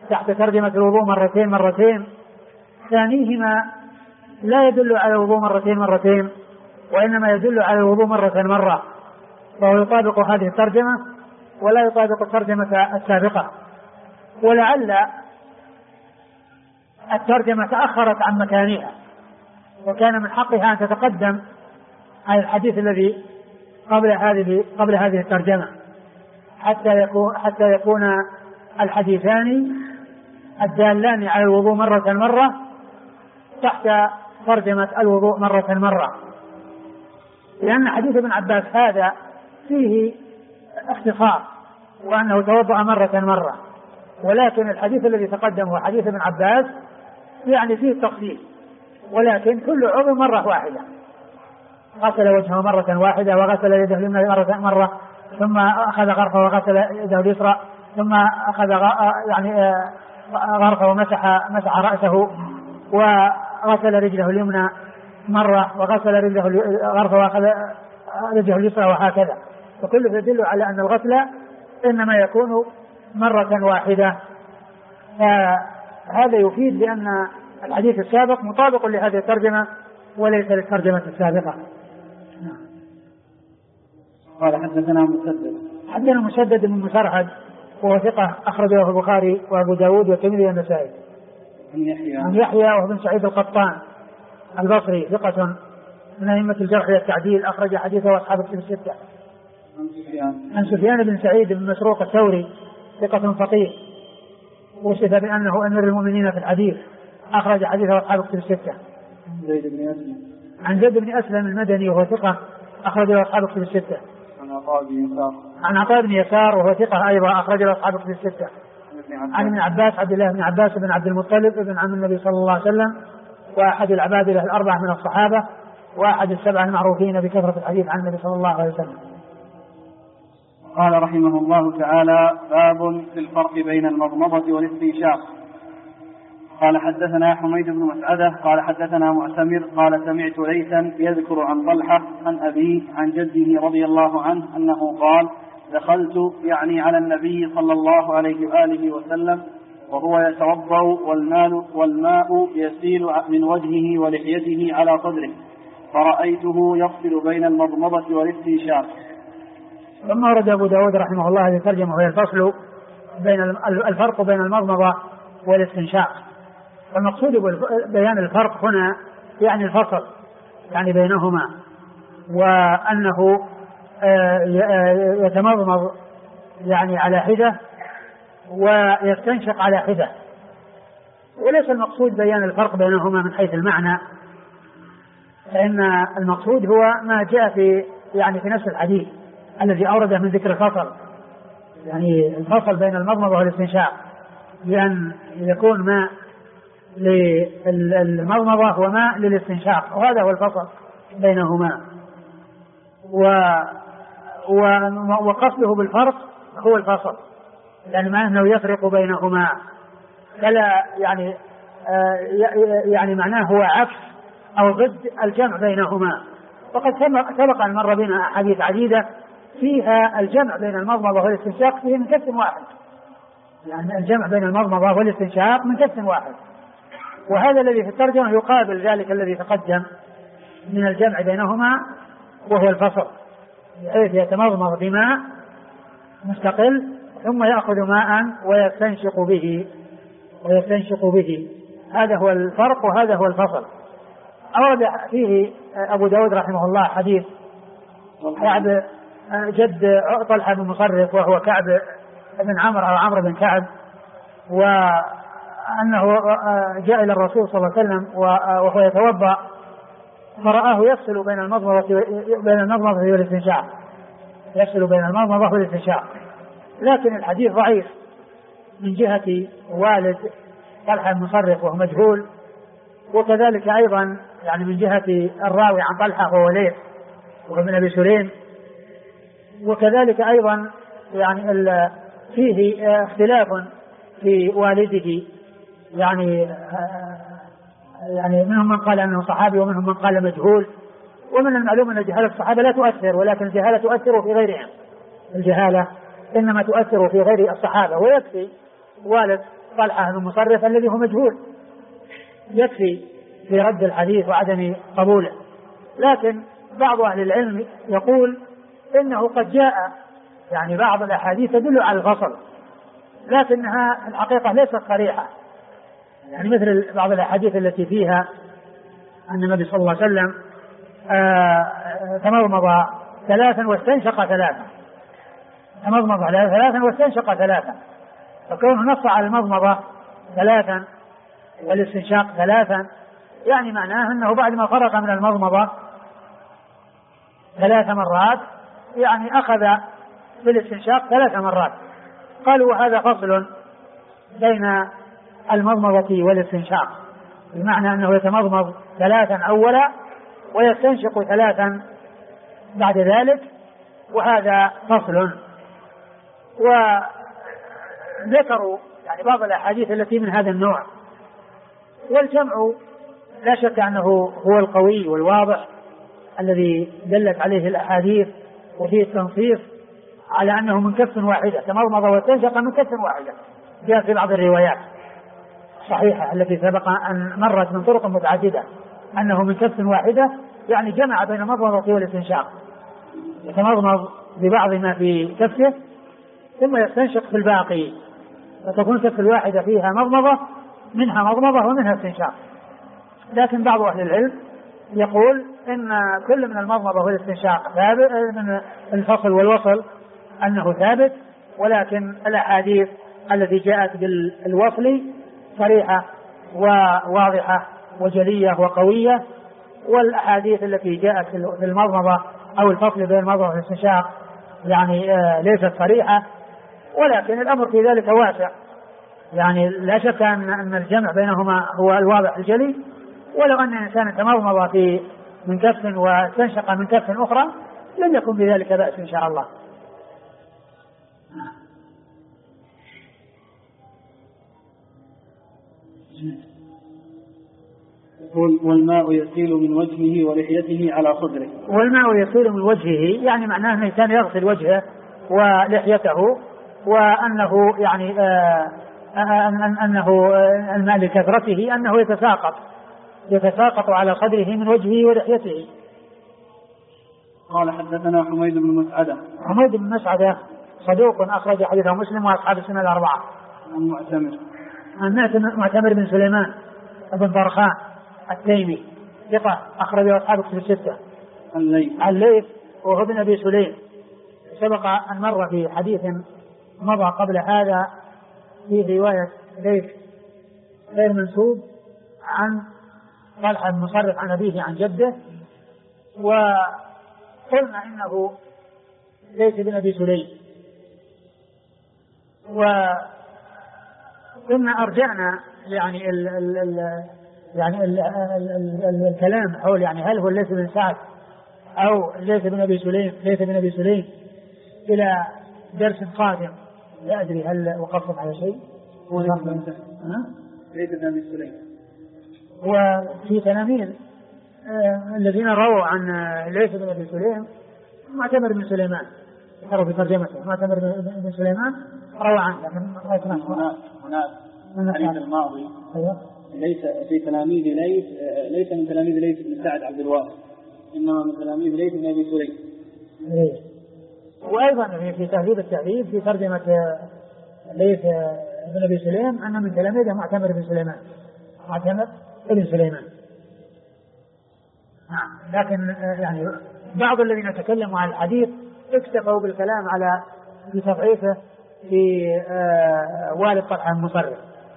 تحت ترجمة الوضوء مرتين ثانيهما لا يدل على الوضوء مرتين وإنما يدل على الوضوء مرة، وهو يطابق هذه الترجمة ولا يطابق الترجمة السابقة. ولعل الترجمة تأخرت عن مكانها وكان من حقها أن تتقدم على الحديث الذي قبل هذه الترجمة حتى يكون الحديثان الدالان على الوضوء مرة تحت ترجمة الوضوء مرة، لأن حديث ابن عباس هذا فيه اختصار وأنه توضأ مرة، ولكن الحديث الذي تقدم هو حديث ابن عباس يعني فيه التفصيل، ولكن كل عضو مرة واحدة، غسل وجهه مرة واحدة وغسل يده اليمنى مرة ثم أخذ غرفه وغسل يده اليسرى ثم أخذ غرفه ومسح رأسه وغسل رجله اليمنى مرة وغسل غرفه وأخذ رجله اليسرى وهكذا، وكله يدل على أن الغسل إنما يكون مرة واحدة. فهذا يفيد بأن الحديث السابق مطابق لهذه الترجمة وليس للترجمة السابقة. قال حدثنا مسدد بن مسرحد وهو ثقة أخرج له البخاري وأبو داود والترمذي والنسائي. عن يحيى وهو بن سعيد القطان البصري ثقة من أئمة الجرح والتعديل أخرج حديثه أصحاب الكتب الستة. عن سفيان بن سعيد بن مسروق الثوري ثقة فقيه وصف بأنه أمير المؤمنين في الحديث أخرج حديثه أصحاب الكتب الستة. عن زيد بن أسلم المدني وهو ثقة أخرج له أصحاب الكتب الستة. عن عطاء بن يسار وهو ثقة أيضا أخرج له أصحاب الكتب الستة. عن ابن عباس عبد الله بن عباس بن عبد المطلب ابن عم النبي صلى الله عليه وسلم وأحد العبادلة الأربعة من الصحابة وأحد السبعة المعروفين بكثرة الحديث عن النبي صلى الله عليه وسلم. قال رحمه الله تعالى: باب في الفرق بين المضمضة والاستنشاق. قال حدثنا حميد بن مسعدة قال حدثنا معتمر قال سمعت ليثا يذكر عن طلحة عن أبيه عن جده رضي الله عنه أنه قال: دخلت يعني على النبي صلى الله عليه وآله وسلم وهو يتوضأ والماء يسيل من وجهه ولحيته على صدره فرأيته يفصل بين المضمضة والاستنشاق. ثم ورد أبو داود رحمه الله هذه الترجمة وهي الفصل بين الفرق بين المضمضة والاستنشاق. المقصود بيان الفرق هنا يعني الفصل يعني بينهما، وأنه يتمضمض يعني على حدة ويستنشق على حدة، وليس المقصود بيان الفرق بينهما من حيث المعنى، فإن المقصود هو ما جاء في نفس الحديث الذي أورده من ذكر الفصل، يعني الفصل بين المضمضة والاستنشاق، بأن يكون ماء للمضمضة وماء للاستنشاق، وهذا هو الفصل بينهما. وقصده بالفرق هو الفصل، يعني ما أنه يفرق بينهما، فلا يعني معناه هو عكس أو ضد الجمع بينهما. وقد سبق أن مر بنا أحاديث عديدة فيها الجمع بين المضمضة والاستنشاق فيه من كف واحد، يعني الجمع بين المضمضة والاستنشاق من كف واحد، وهذا الذي في الترجمة يقابل ذلك الذي تقدم من الجمع بينهما وهو الفصل، بحيث يتمضمض بماء مستقل ثم يأخذ ماء ويستنشق به. هذا هو الفرق وهذا هو الفصل. أورد فيه أبو داود رحمه الله حديث كعب جد طلحة بن مصرف وهو كعب بن عمرو أو عمرو بن كعب، وأنه جاء إلى الرسول صلى الله عليه وسلم وهو يتوضأ فرآه يفصل بين المضمضة والاستنشاق، لكن الحديث ضعيف من جهة والد طلحة بن مصرف وهو مجهول، وكذلك أيضا يعني من جهة الراوي عن طلحة وهو ليث وهو من أبي سليم، وكذلك أيضا يعني فيه اختلاف في والده، يعني منهم من قال أنه صحابي ومنهم من قال مجهول. ومن المعلوم أن جهالة الصحابة لا تؤثر، ولكن الجهالة تؤثر في غيرهم، الجهالة إنما تؤثر في غير الصحابة، ويكفي والد طلحة بن مصرف الذي هو مجهول يكفي في رد الحديث وعدم قبوله. لكن بعض أهل العلم يقول إنه قد جاء يعني بعض الأحاديث تدل على الفصل، لكنها الحقيقة ليست صريحة، يعني مثل بعض الأحاديث التي فيها أن النبي صلى الله عليه وسلم تمضمض ثلاثا واستنشق ثلاثا، تمضمض ثلاثا واستنشق ثلاثا، فكونه نص على المضمضة ثلاثا والاستنشاق ثلاثا يعني معناه أنه بعد ما فرغ من المضمضة 3 مرات يعني أخذ بالاستنشاق 3 مرات. قالوا وهذا فصل بين المضمضة والاستنشاق، بمعنى أنه يتمضمض 3 أولا ويستنشق 3 بعد ذلك، وهذا فصل. وذكروا يعني بعض الأحاديث التي من هذا النوع، والجمع لا شك أنه هو القوي والواضح الذي دلت عليه الأحاديث، وفيه التنصيص على أنه من كف واحدة، تمضمض واستنشق من كف واحدة، جاء في بعض الروايات الصحيحة التي سبق أن مرت من طرق متعددة أنه من كف واحدة، يعني جمع بين المضمضة والاستنشاق، يتمضمض ببعض ما في كفه ثم يستنشق في الباقي، فتكون كف الواحدة فيها مضمضة، منها مضمضة ومنها استنشاق. لكن بعض أهل العلم يقول إن كل من المضمضة والاستنشاق ثابت، من الفصل والوصل أنه ثابت، ولكن الأحاديث التي جاءت بالوصل صريحة وواضحة وجلية وقوية، والأحاديث التي جاءت في المضمضة أو الفصل بين المضمضة والاستنشاق يعني ليست صريحة، ولكن الأمر في ذلك واسع، يعني لا شك أن الجمع بينهما هو الواضح الجلي. ولو أن الإنسان تمضمض من كف واستنشق من كف أخرى لن يكون بذلك بأس إن شاء الله. والماء يسيل من وجهه ولحيته على صدره. والماء يسيل من وجهه يعني معناه أن الإنسان يغسل وجهه ولحيته، وأنه يعني أنه الماء لكثرته أنه يتساقط على صدره من وجهه ولحيته. قال حدثنا حميد بن مسعدة. حميد بن مسعدة صدوق أخرج حديثه مسلم وأصحاب السنة الأربعة. عن معتمر بن سليمان بن برخان التيمي ثقة أخرج أصحاب الكتب الستة. عن ليث وهو بن أبي سليم، سبق أن مر في حديث مضى قبل هذا في رواية ليث غير منسوب عن طلحة بن مصرف عن أبيه عن جده، وقلنا إنه ليث بن أبي سليم، وكنا أرجعنا يعني الكلام حول يعني هل هو ليث بن سعد أو ليث بن أبي سليم إلى درس قادم. لا أدري هل وقفت على شيء. ليث بن أبي سليم وفي تلاميذ الذين رووا عن ليث بن أبي سليم معتمر بن سليمان، ذكروا في ترجمته معتمر بن سليمان روى عنه، لكن هناك الحديث الماضي ليس في تلاميذ ليس من تلاميذ ليث بن سعد عبد الواحد، إنما من تلاميذ ليث بن أبي سليم. وأيضا في تهذيب التهذيب في ترجمة ليث بن أبي سليم أن من تلاميذه معتمر بن سليمان، معتمر بن سليمان. لكن يعني بعض الذين تكلموا عن الحديث اكتفوا بالكلام على تضعيفه في والد طلحة مصرف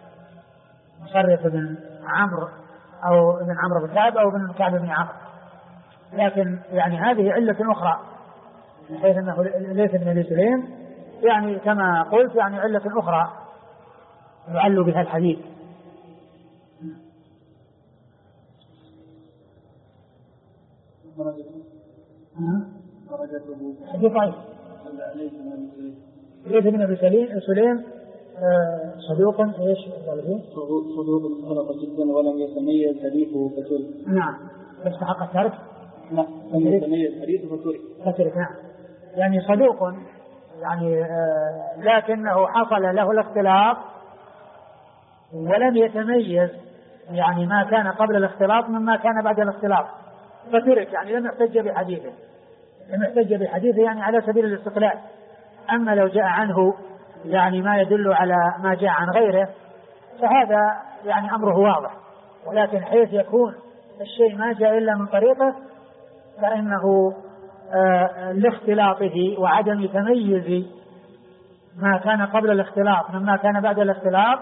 بن عمرو أو ابن عمرو بن كعب أو ابن كعب بن عمرو، لكن يعني هذه علة أخرى من حيث أنه ليس بن أبي سليم، يعني كما قلت يعني علة أخرى يعل بها الحديث. حديث ضعيف. ليث بن أبي سليم صدوق ايش؟ صدوق خلق جدا ولم يتميز حديثه فترك. نعم يستحق الترك. لا لم يتميز حديثه فترك. نعم يعني صدوق يعني لكنه حصل له الاختلاط ولم يتميز يعني ما كان قبل الاختلاط مما كان بعد الاختلاط فترك، يعني لم يحتج بحديثه يعني على سبيل الاستقلال. أما لو جاء عنه يعني ما يدل على ما جاء عن غيره فهذا يعني أمره واضح، ولكن حيث يكون الشيء ما جاء إلا من طريقه فإنه لاختلاطه وعدم تميز ما كان قبل الاختلاط مما كان بعد الاختلاط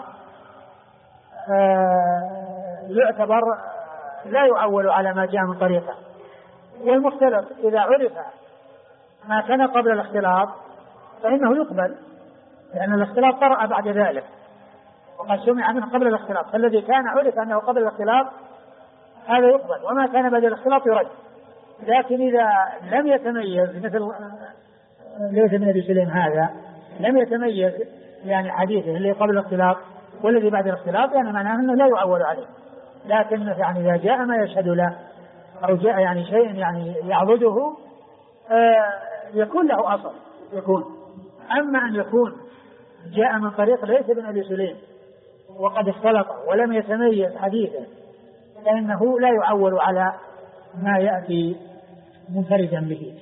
يعتبر لا يعول على ما جاء من طريقه. والمختلط إذا عرف ما كان قبل الاختلاط فإنه يقبل، لأن الاختلاط طرأ بعد ذلك وقد سمع منه قبل الاختلاط، فالذي كان عرف أنه قبل الاختلاط هذا يقبل، وما كان بعد الاختلاط يرد. لكن إذا لم يتميز مثل ليث بن أبي سليم هذا لم يتميز يعني حديثه اللي قبل الاختلاط والذي بعد الاختلاط يعني معناه أنه لا يعول عليه، لكن يعني إذا جاء ما يشهد له أو جاء يعني شيء يعني يعضده يكون له أصل يكون. أما أن يكون جاء من طريق ليث بن أبي سليم وقد اختلط ولم يتميز حديثه فإنه لا يعول على ما يأتي منفردا به.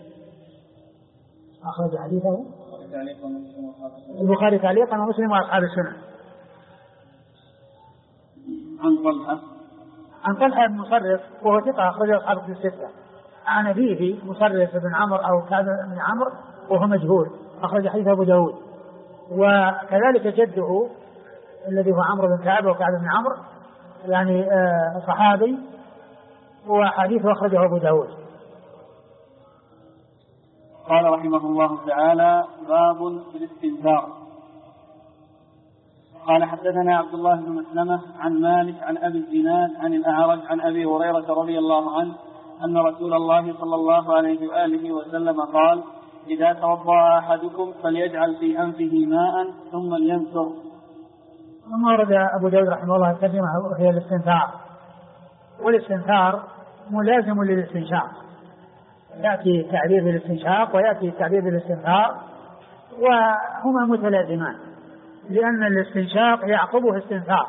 أخرج حديثه البخاري تعليقا ومسلم وأصحاب السنن. عن طلحة بن مصرف وهو ثقة أخرجه أصحاب الكتب الستة. عن أبيه مصرف بن عمرو أو كعب بن عمرو وهو مجهول أخرج حديث أبو داود. وكذلك جده الذي هو عمرو بن كعب وكعب بن عمرو يعني صحابي وحديثه أخرجه أبو داود. قال رحمه الله تعالى: باب في الاستنثار. قال: حدثنا عبد الله بن مسلمة عن مالك عن أبي الزناد عن الأعرج عن أبي هريرة رضي الله عنه أن رسول الله صلى الله عليه وآله وسلم قال: إذا توضأ أحدكم فليجعل في أنفه ماء ثم لينثر. ثم ورد أبو داود رحمه الله الترجمة هي الاستنثار، والاستنثار ملازم للاستنشاق، يأتي تعبير بالاستنشاق ويأتي تعبير بالاستنثار وهما متلازمان، لأن الاستنشاق يعقبه استنثار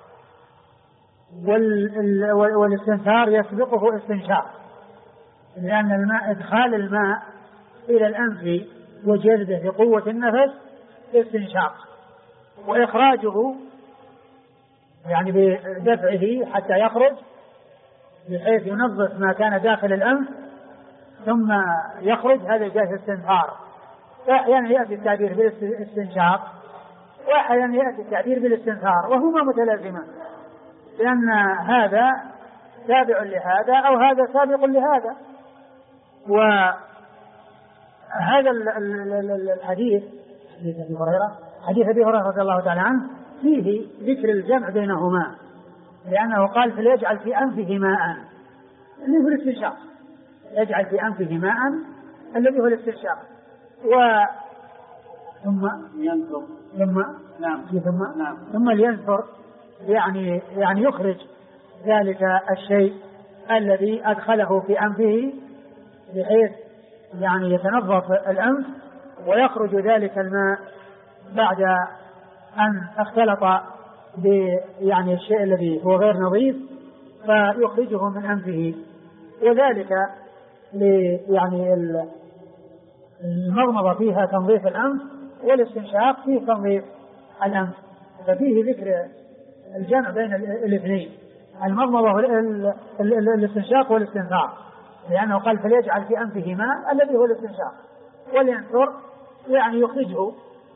والاستنثار يسبقه استنشاق، لأن الماء إدخال الماء إلى الأنف وجذبه بقوة النفس استنشاق، وإخراجه يعني بدفعه حتى يخرج بحيث ينظف ما كان داخل الأنف ثم يخرج، هذا جاء استنثار. وأحيانا يأتي التعبير بالاستنشاق وأحيانا يأتي التعبير بالاستنثار وهما متلازمان، لأن هذا تابع لهذا أو هذا سابق لهذا. وهذا الحديث حديث أبي هريرة رضي الله تعالى عنه فيه ذكر الجمع بينهما، لأنه قال: فليجعل في أنفه ماء اللي هو الاستنشاق، يجعل في أنفه ماء الذي هو الاستنشاق، ثم لينثر يعني يخرج ذلك الشيء الذي أدخله في أنفه بحيث يعني يتنظف الأنف ويخرج ذلك الماء بعد أن اختلط يعني الشيء الذي هو غير نظيف فيخرجه من أنفه، وذلك يعني المضمضة فيها تنظيف الأنف والاستنشاق فيه تنظيف الأنف، ففيه ذكر الجمع بين الاثنين، المضمضة الاستنشاق والاستنثار، لأنه قال: فليجعل في أنفه ماء الذي هو الاستنشاق ولينثر يعني يخرجه.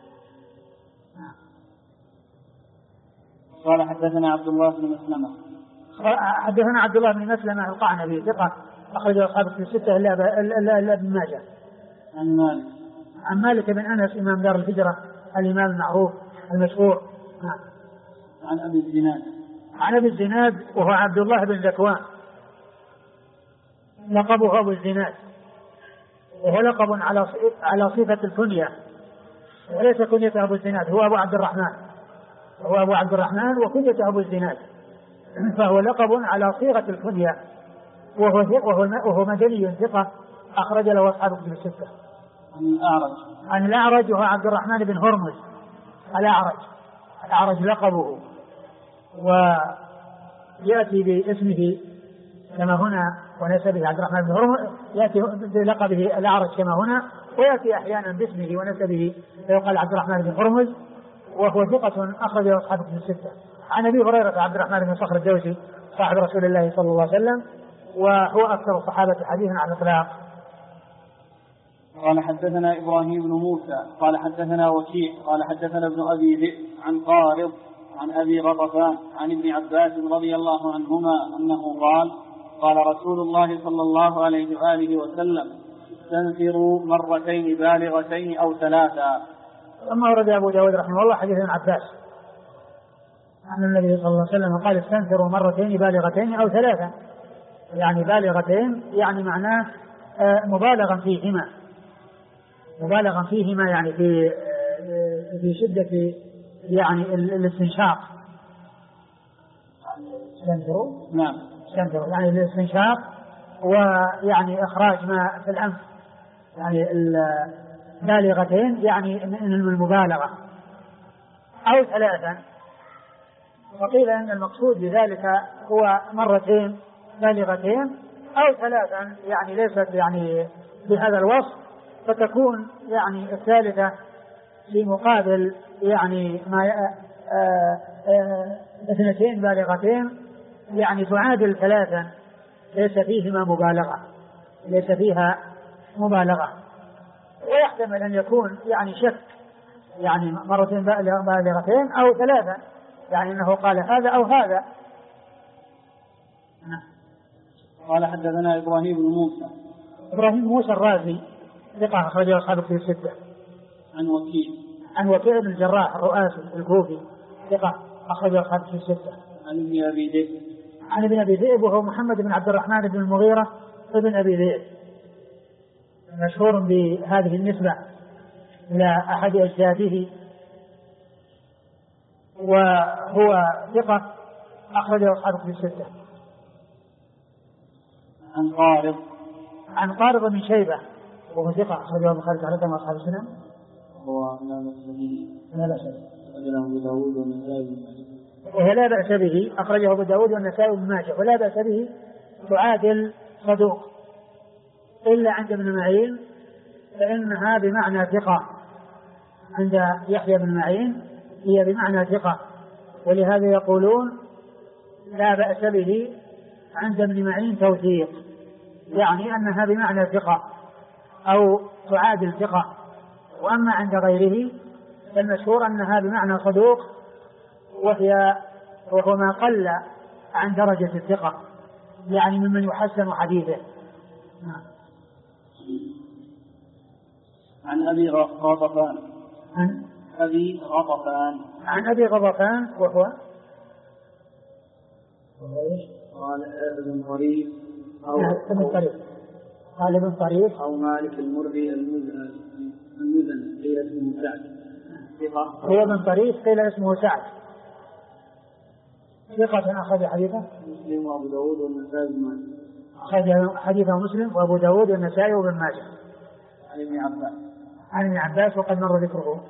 قال: حدثنا عبد الله بن مسلمة. حدثنا عبد الله بن مسلمة القعنبي ثقة أخرجه أصحاب الكتب الستة إلا ابن ماجه. عن مالك بن أنس إمام دار الهجرة الإمام المعروف المشهور. عن أبي الزناد وهو عبد الله بن ذكوان لقبه أبو الزناد، وهو لقب على صفة الكنية وليس كنية أبو الزناد، هو أبو عبد الرحمن وكنية أبو الزناد، فهو لقب على صيغة الكنية، وهو مدني ثقة أخرج له أصحاب الكتب الستة. عن الأعرج وهو عبد الرحمن بن هرمز الأعرج لقبه، ويأتي باسمه كما هنا ونسبه عبد الرحمن بن هرمز، يأتي بلقبه الأعرج كما هنا، ويأتي أحيانا باسمه ونسبه فيقال عبد الرحمن بن هرمز، وهو ثقة أخرجه أصحاب الكتب الستة. عن أبي هريرة عبد الرحمن بن صخر الدوسي صاحب رسول الله صلى الله عليه وسلم، وهو أكثر الصحابة حديثا على الإطلاق. قال حدثنا إبراهيم بن موسى قال حدثنا وكيع قال حدثنا ابن أبي ذئب عن قارض عن أبي غطفان عن ابن عباس رضي الله عنهما أنه قال قال رسول الله صلى الله عليه وآله وسلم استنفروا مرتين بالغتين أو ثلاثا. ثم ورد أبو داود رحمه الله حديث ابن عباس عن النبي صلى الله عليه وسلم قال استنفروا مرتين بالغتين أو ثلاثا، يعني بالغتين يعني معناه مبالغا فيهما، مبالغا فيهما يعني في شدة يعني الاستنشاق. استنفروا نعم استنفروا يعني الاستنشاق ويعني إخراج ماء في الأنف، يعني بالغتين يعني من المبالغة، أو ثلاثا. وقيل أن المقصود بذلك هو مرتين بالغتين أو ثلاثا، يعني ليست يعني بهذا الوصف، فتكون يعني الثالثة في مقابل يعني ما اثنتين بالغتين، يعني تعادل ثلاثا ليس فيهما مبالغة، ليس فيها مبالغة. ويحتمل أن يكون يعني شك، يعني مرتين بالغتين أو ثلاثا، يعني أنه قال هذا أو هذا. قال حدثنا إبراهيم بن موسى. إبراهيم موسى الرازي ثقة أخرجه أصحاب الكتب الستة. عن وكيع بن الجراح الرؤاسي الكوفي ثقة أخرجه أصحاب الكتب الستة. عن ابن أبي ذئب وهو محمد بن عبد الرحمن بن المغيرة ابن أبي ذئب، مشهور بهذه النسبة إلى أحد أجداده، وهو ثقة أخرجه أصحاب الكتب الستة. عن قارض بن شيبة وهو ثقة أخرجه البخاري تعالى كما أصحاب السنن. ولا بأس به أخرجه أبو داود والنسائي وابن ماجه، ولا بأس به تعادل صدوق، إلا عند ابن معين فإنها بمعنى ثقة، عند يحيى بن معين هي بمعنى ثقة، ولهذا يقولون لا بأس به عند ابن معين توثيق، يعني أنها بمعنى ثقة أو تعادل ثقة. وأما عند غيره فالمشهور أنها بمعنى صدوق، وهو ما قل عن درجة الثقة، يعني ممن يحسن حديثه. عن أبي غطفان. عن أبي غطفان وهو قال ابن طريف قال ابن طريف أو مالك المري المزن قيل اسمه سعد. هو ابن طريف قيل اسمه سعد، ثقة أخذ حديثه مسلم وأبو داود والنسائي وابن ماجه. أخذ حديثه مسلم وأبو داود والنسائي وابن ماجه. عن ابن عباس وقد مر ذكره.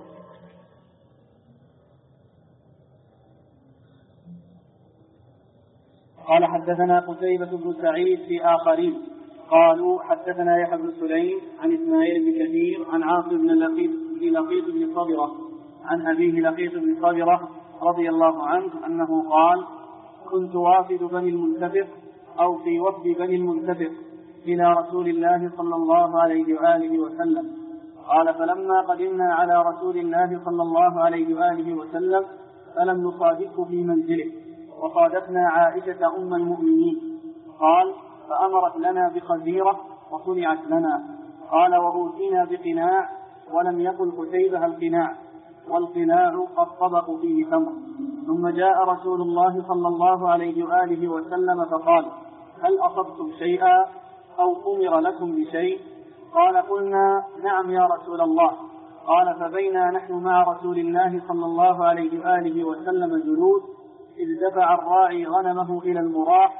قال حدثنا قتيبة بن سعيد في آخرين قالوا حدثنا يحيى بن سليم عن إسماعيل بن كثير عن عاصم بن لقيط بن صبرة عن أبيه لقيط بن صبرة رضي الله عنه أنه قال كنت وافد بني المنتفق أو في وفد بني المنتفق إلى رسول الله صلى الله عليه وآله وسلم. قال فلما قدمنا على رسول الله صلى الله عليه وآله وسلم فلم نصادفه في منزله، وصادفنا عائشة أم المؤمنين. قال فأمرت لنا بخزيرة وصنعت لنا. قال وأوتينا بقناع، ولم يقل قتيبة القناع، والقناع الطبق فيه تمر. ثم جاء رسول الله صلى الله عليه وآله وسلم فقال هل أصبتم شيئا أو أمر لكم بشيء؟ قال قلنا نعم يا رسول الله. قال فبينا نحن مع رسول الله صلى الله عليه وآله وسلم جلوس إذ دفع الراعي غنمه إلى المراح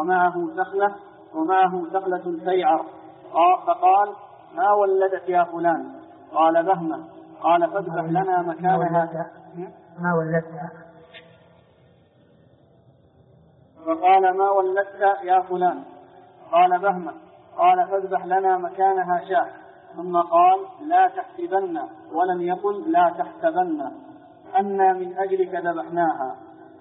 ومعه سخلة سيعر، فقال ما ولدت يا فلان؟ قال بهمة. قال فاذبح لنا مكانها. فقال ما ولدت يا فلان؟ قال بهمة. قال فاذبح لنا مكانها شاة. ثم قال لا تحسبن، ولم يقل لا تحسبن، أنا من أجلك ذبحناها.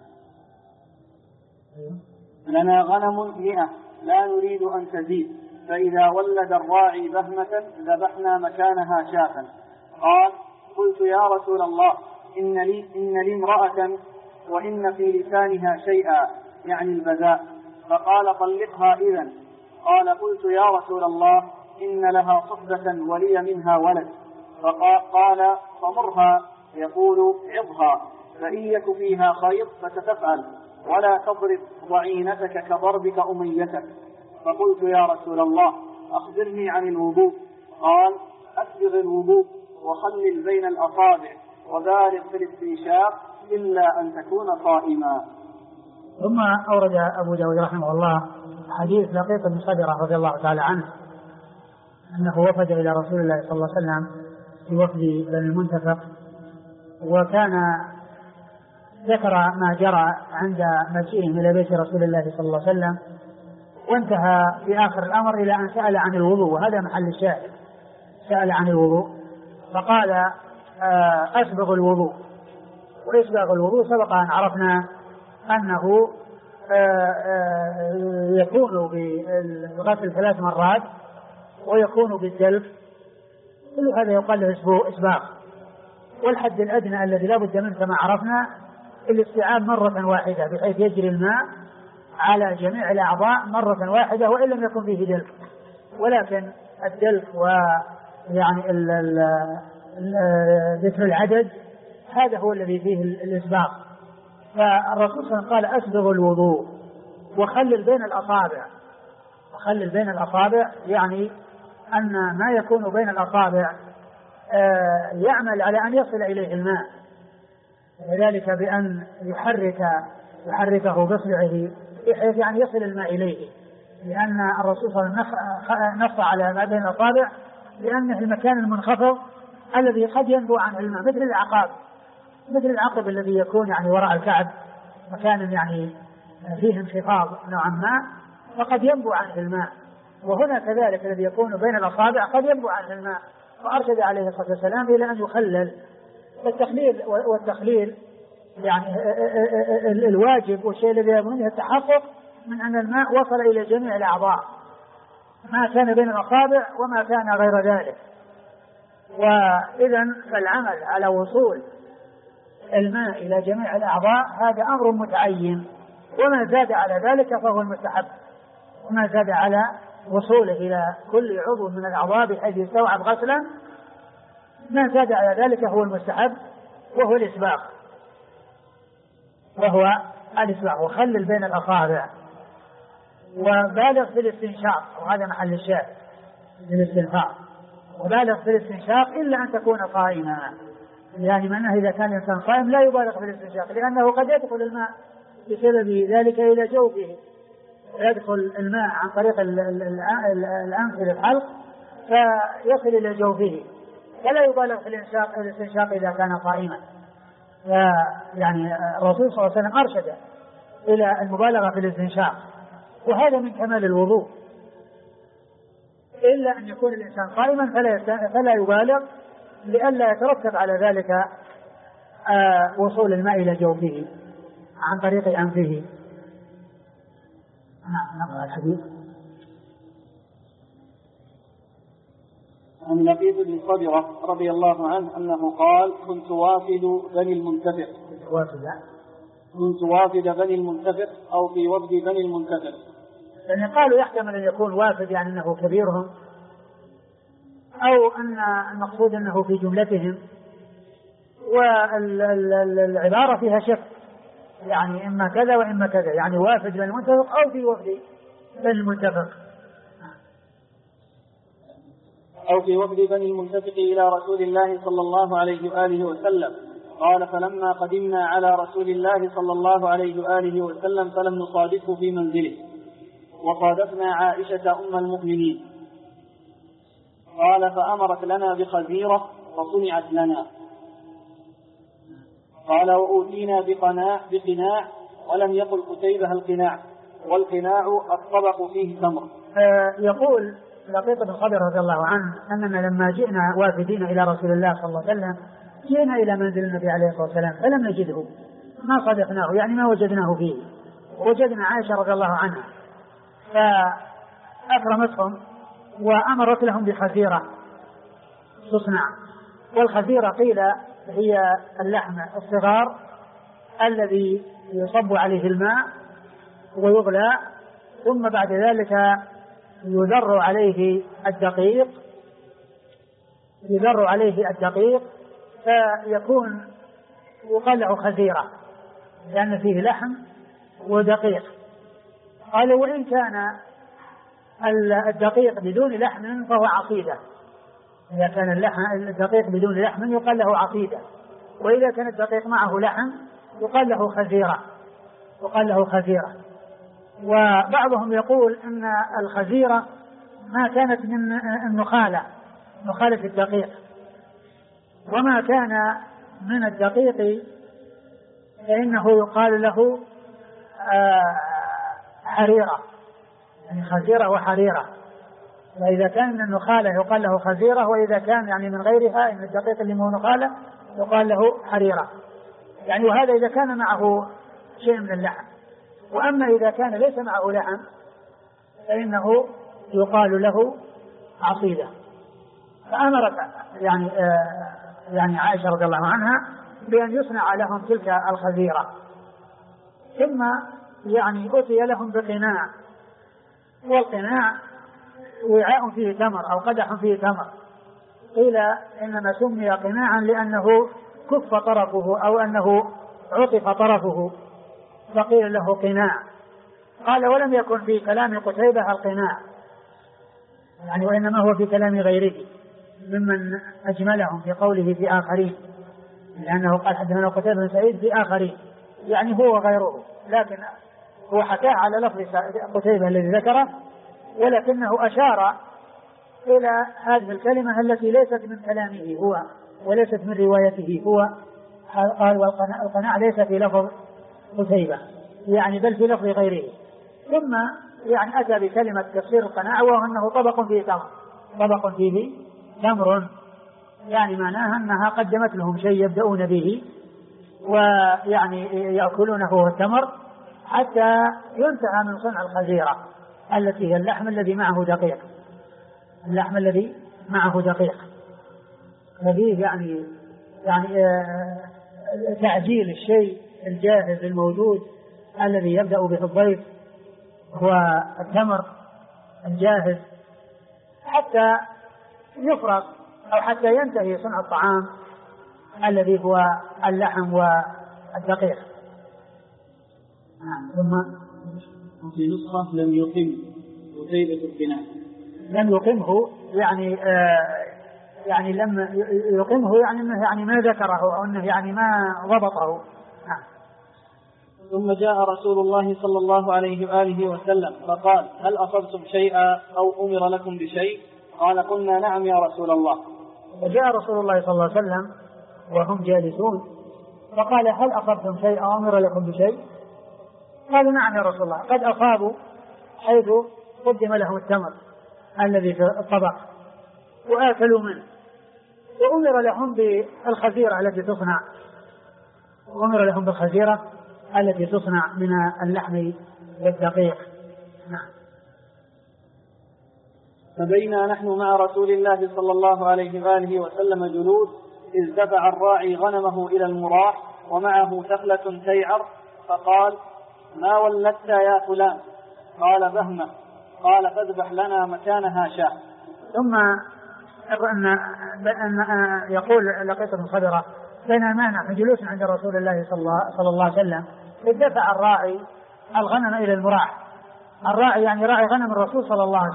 لنا غنم 100 لا نريد أن تزيد، فإذا ولد الراعي بهمة ذبحنا مكانها شاة. قال قلت يا رسول الله إن لي امرأة وإن في لسانها شيئا، يعني البذاء، فقال طلقها إذن. قال قلت يا رسول الله إن لها صحبة ولي منها ولد. فقال فمرها، يقول عظها، فإن يك فيها خير فستفعل، ولا تضرب ضعينتك كضربك أميتك. فقلت يا رسول الله أخبرني عن الوضوء. قال أسبغ الوضوء وخلل بين الأصابع وبالغ في الاستنشاق إلا أن تكون صائما. ثم أورد أبو داود رحمه الله حديث لقيط بن صدرة رضي الله تعالى عنه أنه وفد إلى رسول الله صلى الله عليه وسلم في وفد بني المنتفق، وكان ذكر ما جرى عند مجيئهم إلى بيت رسول الله صلى الله عليه وسلم، وانتهى في آخر الأمر إلى أن سأل عن الوضوء، وهذا محل الشاهد. سأل عن الوضوء فقال أسبغ الوضوء. وإسباغ الوضوء سبق أن عرفنا أنه يكون بالغسل 3 مرات ويكون بالدلك، كل هذا يقال له إسباغ. والحد الأدنى الذي لا بد منه كما عرفنا الاستيعاب مرة واحدة، بحيث يجري الماء على جميع الأعضاء مرة واحدة وإن لم يكن فيه دلك. ولكن الدلك ويعني ذكر العدد هذا هو الذي فيه الإسباغ. فالرسول صلى الله عليه وسلم قال أسبغ الوضوء وخلل بين الأصابع. وخلل بين الأصابع يعني أن ما يكون بين الأصابع يعمل على أن يصل إليه الماء، وذلك بأن يحركه بصبعه بحيث يعني يصل الماء إليه، لأن الرسول صلى الله عليه وسلم نص على ما بين الأصابع لأنه المكان المنخفض الذي قد ينبع عنه الماء، مثل العقب الذي يكون يعني وراء الكعب، مكان يعني فيه انخفاض نوعا ما فقد ينبع عنه الماء. وهنا كذلك الذي يكون بين الأصابع قد ينبع عنه الماء، وأرشد عليه الصلاة والسلام إلى أن يخلل. والتخليل يعني الواجب والشيء الذي يبنيه التحقق من أن الماء وصل إلى جميع الأعضاء، ما كان بين الأصابع وما كان غير ذلك. وإذن فالعمل على وصول الماء إلى جميع الأعضاء هذا أمر متعين، وما زاد على ذلك فهو المستحب، وما زاد على وصوله إلى كل عضو من الأعضاء بحيث يستوعب غسلا ما زاد على ذلك هو المستحب وهو الإسباغ. وخلل بين الأصابع وبالغ في الاستنشاق، وهذا محل الشاهد في الاستنشاق، وبالغ في الاستنشاق إلا أن تكون صائما، يعني معناه إذا كان الإنسان صائم لا يبالغ في الاستنشاق، لأنه قد يدخل الماء بسبب ذلك إلى جوفه، يدخل الماء عن طريق الأنف إلى الحلق فيصل إلى جوفه، فلا يبالغ في الاستنشاق إذا كان صائما. يعني الرسول صلى الله عليه وسلم أرشد إلى المبالغة في الاستنشاق، وهذا من كمال الوضوء، إلا أن يكون الإنسان صائما فلا يبالغ لئلا يترتب على ذلك وصول الماء إلى جوفه عن طريق أنفه. نقرأ الحديث. عن لقيط بن صدرة رضي الله عنه أنه قال كنت وافد بني المنتفق أو في وفد بني المنتفق. يعني قالوا يحتمل أن يكون وافد يعني أنه كبيرهم، أو أن المقصود أنه في جملتهم، والعبارة فيها شك، يعني إما كذا وإما كذا، يعني وافد بني المنتفق أو في وفد بني المنتفق. أو في وفد بني المنتفق إلى رسول الله صلى الله عليه وآله وسلم. قال فلما قدمنا على رسول الله صلى الله عليه وآله وسلم فلم نصادفه في منزله، وصادفنا عائشة أم المؤمنين. قال فأمرت لنا بخزيرة فصنعت لنا. قال وأوتينا بقناع ولم يقل قتيبة القناع، والقناع الطبق فيه تمر. يقول لقيط بن صبر رضي الله عنه أننا لما جئنا وافدين إلى رسول الله صلى الله عليه وسلم جئنا إلى منزل النبي عليه الصلاة والسلام فلم نجده، ما صدقناه يعني ما وجدناه فيه. وجدنا عائشة رضي الله عنها فأكرمتهم وأمرت لهم بخزيرة تصنع، والخزيرة قيل هي اللحم الصغار الذي يصب عليه الماء ويغلى، ثم بعد ذلك يذر عليه الدقيق فيكون يقال له خزيرة لأن فيه لحم ودقيق. قال وإن كان الدقيق بدون لحم فهو عصيدة، إذا كان الدقيق بدون لحم يقال له عصيدة، وإذا كان الدقيق معه لحم يقال له خزيرة. وبعضهم يقول أن الخزيرة ما كانت من نخالة الدقيق، وما كان من الدقيق فإنه يقال له حريرة، يعني خزيرة وحريرة. فإذا كان من النخالة يقال له خزيرة، وإذا كان يعني من غيرها من الدقيق اللي هو نخالة يقال له حريرة، يعني وهذا إذا كان معه شيء من اللحم. وأما إذا كان ليس معه لحم فإنه يقال له عصيدة. فأمرت يعني عائشة رضي الله عنها بأن يصنع لهم تلك الخزيرة، ثم يعني أتي لهم بقناع، والقناع وعاء فيه تمر أو قدح فيه تمر. قيل إنما سمي قناعا لأنه كف طرفه أو أنه عطف طرفه فقيل له قناع. قال ولم يكن في كلام قتيبة القناع، يعني وإنما هو في كلام غيره ممن أجملهم في قوله في آخرين، لأنه قال حدثنا قتيبة بن سعيد في آخرين، يعني هو غيره، لكن هو حكاه على لفظ قتيبة الذي ذكره، ولكنه أشار إلى هذه الكلمة التي ليست من كلامه هو وليست من روايته هو. قال والقناع ليس في لفظ قتيبة يعني بل في لفظ غيره. ثم يعني أتى بكلمة تفسير القناع وهو أنه طبق فيه تمر، يعني معناها أنها قدمت لهم شيء يبدأون به ويعني يأكلونه هو التمر حتى ينتهى من صنع الخزيرة التي هي اللحم الذي معه دقيق. ففيه يعني تعجيل الشيء الجاهز الموجود الذي يبدأ به الضيف هو التمر الجاهز حتى يفرغ أو حتى ينتهي صنع الطعام الذي هو اللحم والدقيق. ثم في نسخة لم يقم قتيبة القناع، لم يقمه يعني لم يقمه يعني أنه يعني ما ذكره أو أنه يعني ما ضبطه. ثم جاء رسول الله صلى الله عليه وآله وسلم فقال هل أصبتم شيئا أو أمر لكم بشيء؟ قال قلنا نعم يا رسول الله. وجاء رسول الله صلى الله عليه وسلم وهم جالسون فقال هل أصبتم شيئا أو أمر لكم بشيء؟ قالوا نعم يا رسول الله، قد أصابوا حيث قدم لهم التمر الذي في الطبق وآكلوا منه، وأمر لهم بالخزيرة التي تصنع من اللحم والدقيق. فبينا نحن مع رسول الله صلى الله عليه وآله وسلم جلوس إذ دفع الراعي غنمه إلى المراح ومعه ثقلة تيعر فقال ما ولدت يا فلان؟ قال بهمة. قال فاذبح لنا مكانها شاة. ثم أن يقول لقيط بن صبرة بينما نحن جلوس عند رسول الله صلى الله عليه وسلم إذ دفع الراعي الغنم إلى المراح. الراعي يعني راعي غنم الرسول صلى الله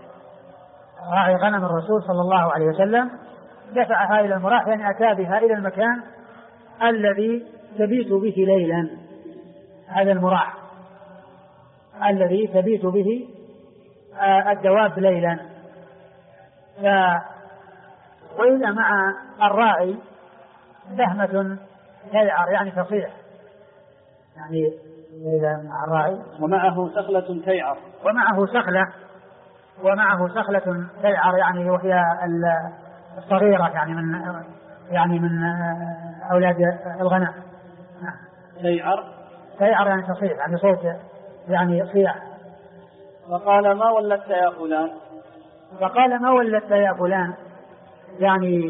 عليه وسلم دفعها إلى المراح يعني أتى بها إلى المكان الذي تبيت به ليلا. هذا المراح الذي تبيت به الدواب ليلا. وإذا مع الراعي بهمة تيعر يعني تصيح، يعني مع الراعي. ومعه سخلة تيعر. ومعه سخلة تيعر، يعني وهي الصغيرة، يعني من أولاد الغنم. تيعر يعني تصيح، يعني صوت يعني صياح. فقال ما ولدت يا فلان. يعني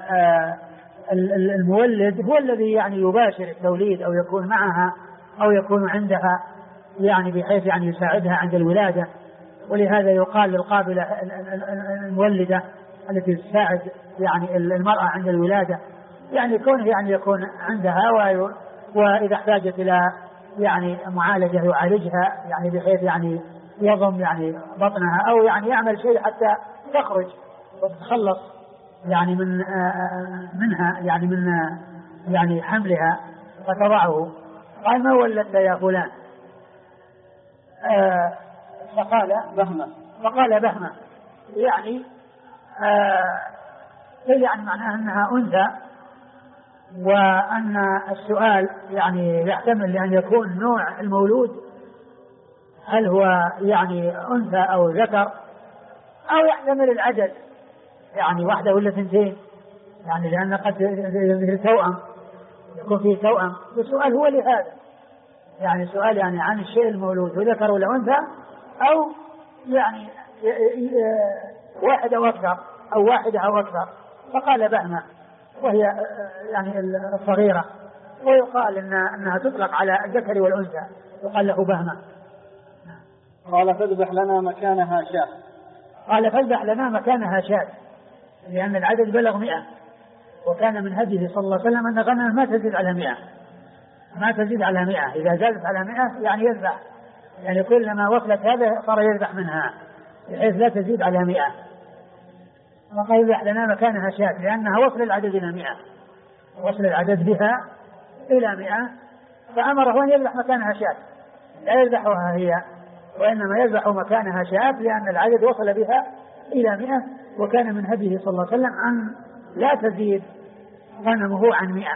المولد هو الذي يعني يباشر التوليد أو يكون معها أو يكون عندها، يعني بحيث يعني يساعدها عند الولادة. ولهذا يقال للقابلة المولدة التي تساعد يعني المرأة عند الولادة، يعني كونه يعني يكون عندها، وإذا احتاجت إلى يعني معالجة يعالجها، يعني بحيث يعني يضم يعني بطنها أو يعني يعمل شيء حتى تخرج وتتخلص يعني منها، يعني من يعني حملها، فتضعه. قال ما ولدت يا فلان؟ فقال بهمة. يعني يعني معناها أنها أنثى، وأن السؤال يعني يحتمل أن يكون نوع المولود هل هو يعني أنثى أو ذكر، أو يحتمل العدد، يعني واحدة ولا اثنتين، يعني لأن قد توأم يكون فيه توأم. السؤال هو لهذا، يعني سؤال يعني عن الشيء المولود ذكر ولا أنثى، أو يعني واحد أو أكثر أو واحدة أو أكثر. فقال بهمة، وهي يعني الصغيرة، ويقال أنها تطلق على الذكر والأنثى، يقال له بهمة. قال فاذبح لنا مكانها شاة. لأن العدد بلغ 100، وكان من هديه صلى الله عليه وسلم أن غنم ما تزيد على 100. إذا زادت على 100 يعني يذبح، يعني كلما وصلت هذا صار يذبح منها بحيث لا تزيد على 100. وقال يذبح لنا مكانها شاة، لأنها وصل العدد إلى 100، وصل العدد بها إلى 100، فأمره أن يذبح مكانها شاة، لا يذبحها هي، وإنما يذبح مكانها شاة، لأن العدد وصل بها إلى 100، وكان من هديه صلى الله عليه وسلم أن لا تزيد غنمه عن 100.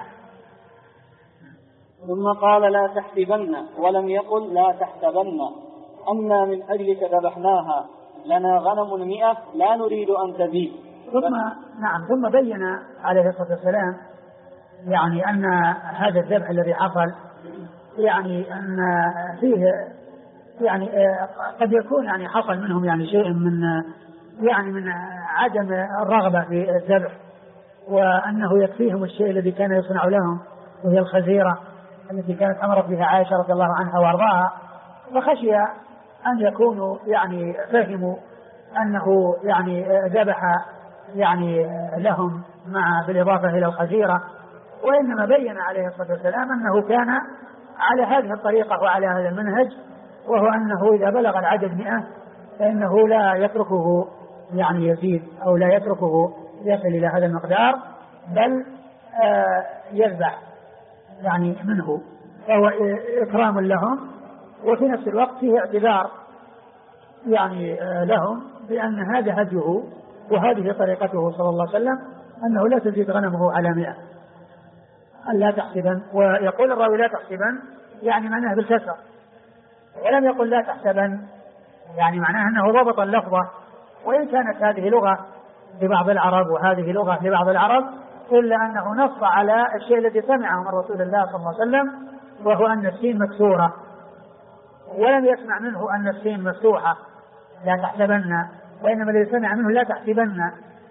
ثم قال لا تحسبن، ولم يقل لا تحسبن، أنا من أجلك ذبحناها، لنا غنم 100 لا نريد أن تزيد. ثم بين عليه الصلاة والسلام يعني أن هذا الذبح الذي حصل يعني أن فيه يعني قد يكون يعني حصل منهم يعني شيء من عدم الرغبة في الذبح، وأنه يكفيهم الشيء الذي كان يصنع لهم، وهي الخزيرة التي كانت أمرت بها عائشة رضي الله عنها وارضاها. فخشي أن يكونوا يعني فهموا أنه يعني ذبح يعني لهم بالإضافة إلى الخزيرة، وإنما بين عليه الصلاة والسلام أنه كان على هذه الطريقة وعلى هذا المنهج، وهو أنه إذا بلغ العدد 100 فإنه لا يتركه يعني يزيد، أو لا يتركه يصل إلى هذا المقدار، بل يذبح يعني منه، فهو إكرام لهم، وفي نفس الوقت فيه اعتذار يعني لهم بأن هذا هديه وهذه طريقته صلى الله عليه وسلم، أنه لا تزيد غنمه على 100. لا تحسبن، ويقول الراوي لا تحسبن يعني معناه بالكسر، ولم يقل لا تحسبن يعني معناه أنه ضبط اللفظة. وإن كانت هذه لغة لبعض العرب وهذه لغة لبعض العرب، إلا أنه نص على الشيء الذي سمعه من رسول الله صلى الله عليه وسلم، وهو أن السين مكسورة، ولم يسمع منه أن السين مفتوحة لا تحسبن، وإنما الذي سمع منه لا تحسبن.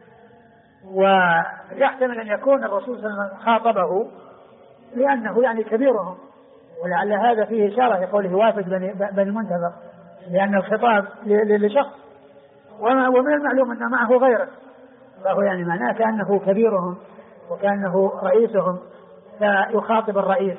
ويحتمل أن يكون الرسول صلى الله عليه وسلم خاطبه لأنه يعني كبيرهم، ولعل هذا فيه إشارة لقوله وافد بني المنتظر، لأن الخطاب لشخص ومن المعلوم أن معه غيره، فهو يعني معناه كأنه كبيرهم وكأنه رئيسهم، فيخاطب الرئيس.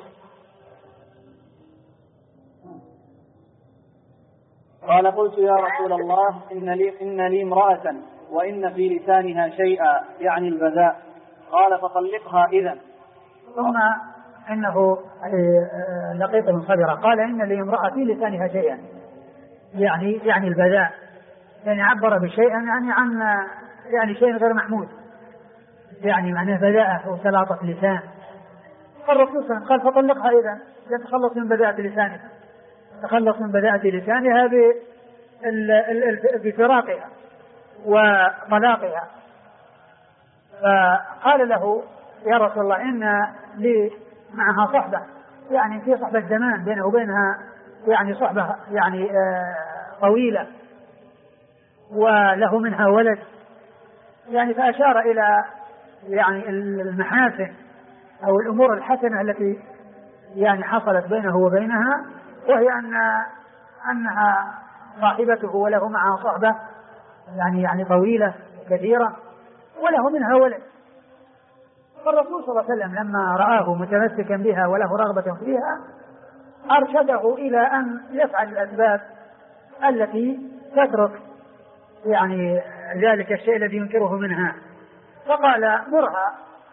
قال قلت يا رسول الله إن لي امرأة وإن في لسانها شيئا يعني البذاء، قال فطلقها إذن. ثم إنه لقيط بن صبرة قال إن لي امرأة في لسانها شيئا يعني البذاء، يعني عبر بشيء يعني عن يعني شيء غير محمود، يعني معناه بذاءة وسلاطة لسان. فالرسول صلى الله عليه وسلم قال فطلقها إذا يتخلص من بذاءة لسانها، تخلص من بذاءة لسانها بفراقها وطلاقها. فقال له يا رسول الله إن لي معها صحبة، يعني في صحبة زمان بينه وبينها يعني صحبة يعني طويلة، وله منها ولد، يعني فأشار إلى يعني المحاسن أو الأمور الحسنة التي يعني حصلت بينه وبينها، وهي أنها صاحبته وله معها صحبة يعني طويلة كثيرة وله منها ولد. فالرسول صلى الله عليه وسلم لما رآه متمسكا بها وله رغبة فيها أرشده إلى أن يفعل الأسباب التي تترك يعني ذلك الشيء الذي ينكره منها. فقال مرها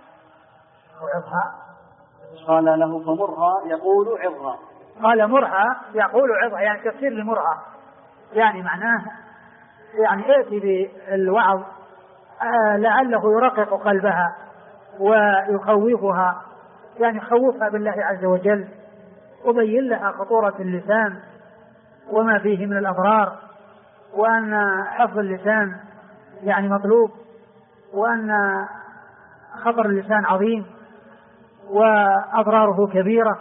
أو عظها، قال له فمرها يقول عظها، قال مرها يقول عظها، يعني تفسير لمرها يعني معناه يعني ائتي بالوعظ لعله يرقق قلبها ويخوفها، يعني خوفها بالله عز وجل، وبين لها خطورة اللسان وما فيه من الأضرار، وأن حفظ اللسان يعني مطلوب، وأن خطر اللسان عظيم وأضراره كبيرة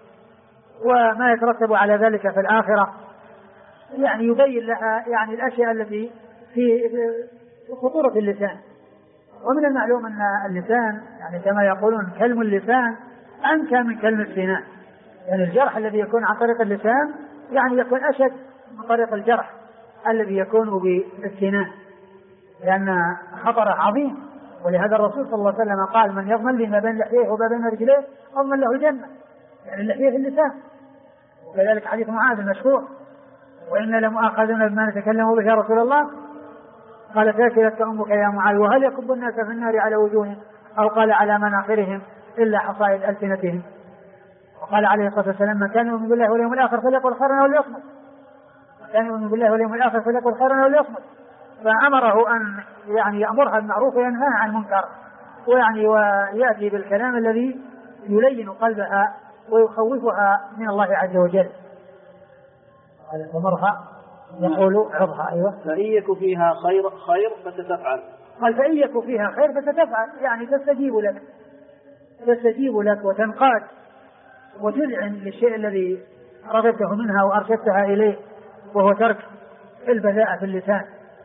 وما يترتب على ذلك في الآخرة. يعني يبين لها يعني الأشياء التي في خطورة اللسان. ومن المعلوم أن اللسان يعني كما يقولون كلم اللسان أنكى من كلم السنان، يعني الجرح الذي يكون عن طريق اللسان يعني يكون أشد من طريق الجرح الذي يكون بالسنان، لأن خطره عظيم. ولهذا الرسول صلى الله عليه وسلم قال من يضمن لي ما بين لحيه وما بين رجليه أضمن له الجنة، يعني اللحية في اللسان. وكذلك حديث معاذ المشهور وإن لمؤاخذون بما نتكلم به يا رسول الله، قال تاكلتك أمك يا معاذ وهل يكب الناس في النار على وجوههم أو قال على مناخرهم إلا حصائد ألسنتهم. وقال عليه الصلاة والسلام من كان يؤمن بالله واليوم الآخر فليقل خيرا أو ليصمت، من كان يؤمن بالله واليوم الآخر فليقل خيرا أو ليصمت. فأمره أن يعني يأمرها بالمعروف وينهاها عن المنكر، ويعني ويأتي بالكلام الذي يلين قلبها ويخوفها من الله عز وجل. ومرها يقول عظها. أيوة. فإن يك فيها خير فتتفعل. قال فإن يك فيها خير فتتفعل، يعني تستجيب لك وتنقاد وتذعن للشيء الذي رغبته منها وأرشدتها إليه، وهو ترك البذاءة في اللسان.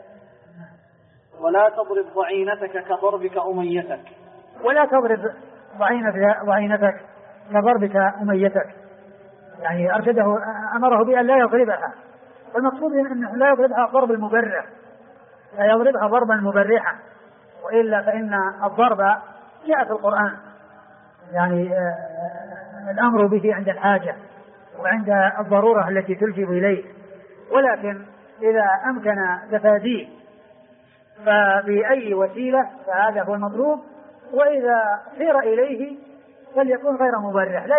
ولا تضرب ضعينتك كضربك أميتك، ولا تضرب ضعينتك كضربك أميتك، يعني أرشده أمره بأن لا يضربها، والمقصود أنه لا يضربها ضرب المبرح، لا يضربها ضربا مبرحا، وإلا فإن الضرب جاء في القرآن يعني الأمر به عند الحاجة وعند الضرورة التي تلجب إليه، ولكن إذا أمكن تفاديه فبأي وسيلة فهذا هو المطلوب، وإذا سير إليه فليكون غير مبرح، لا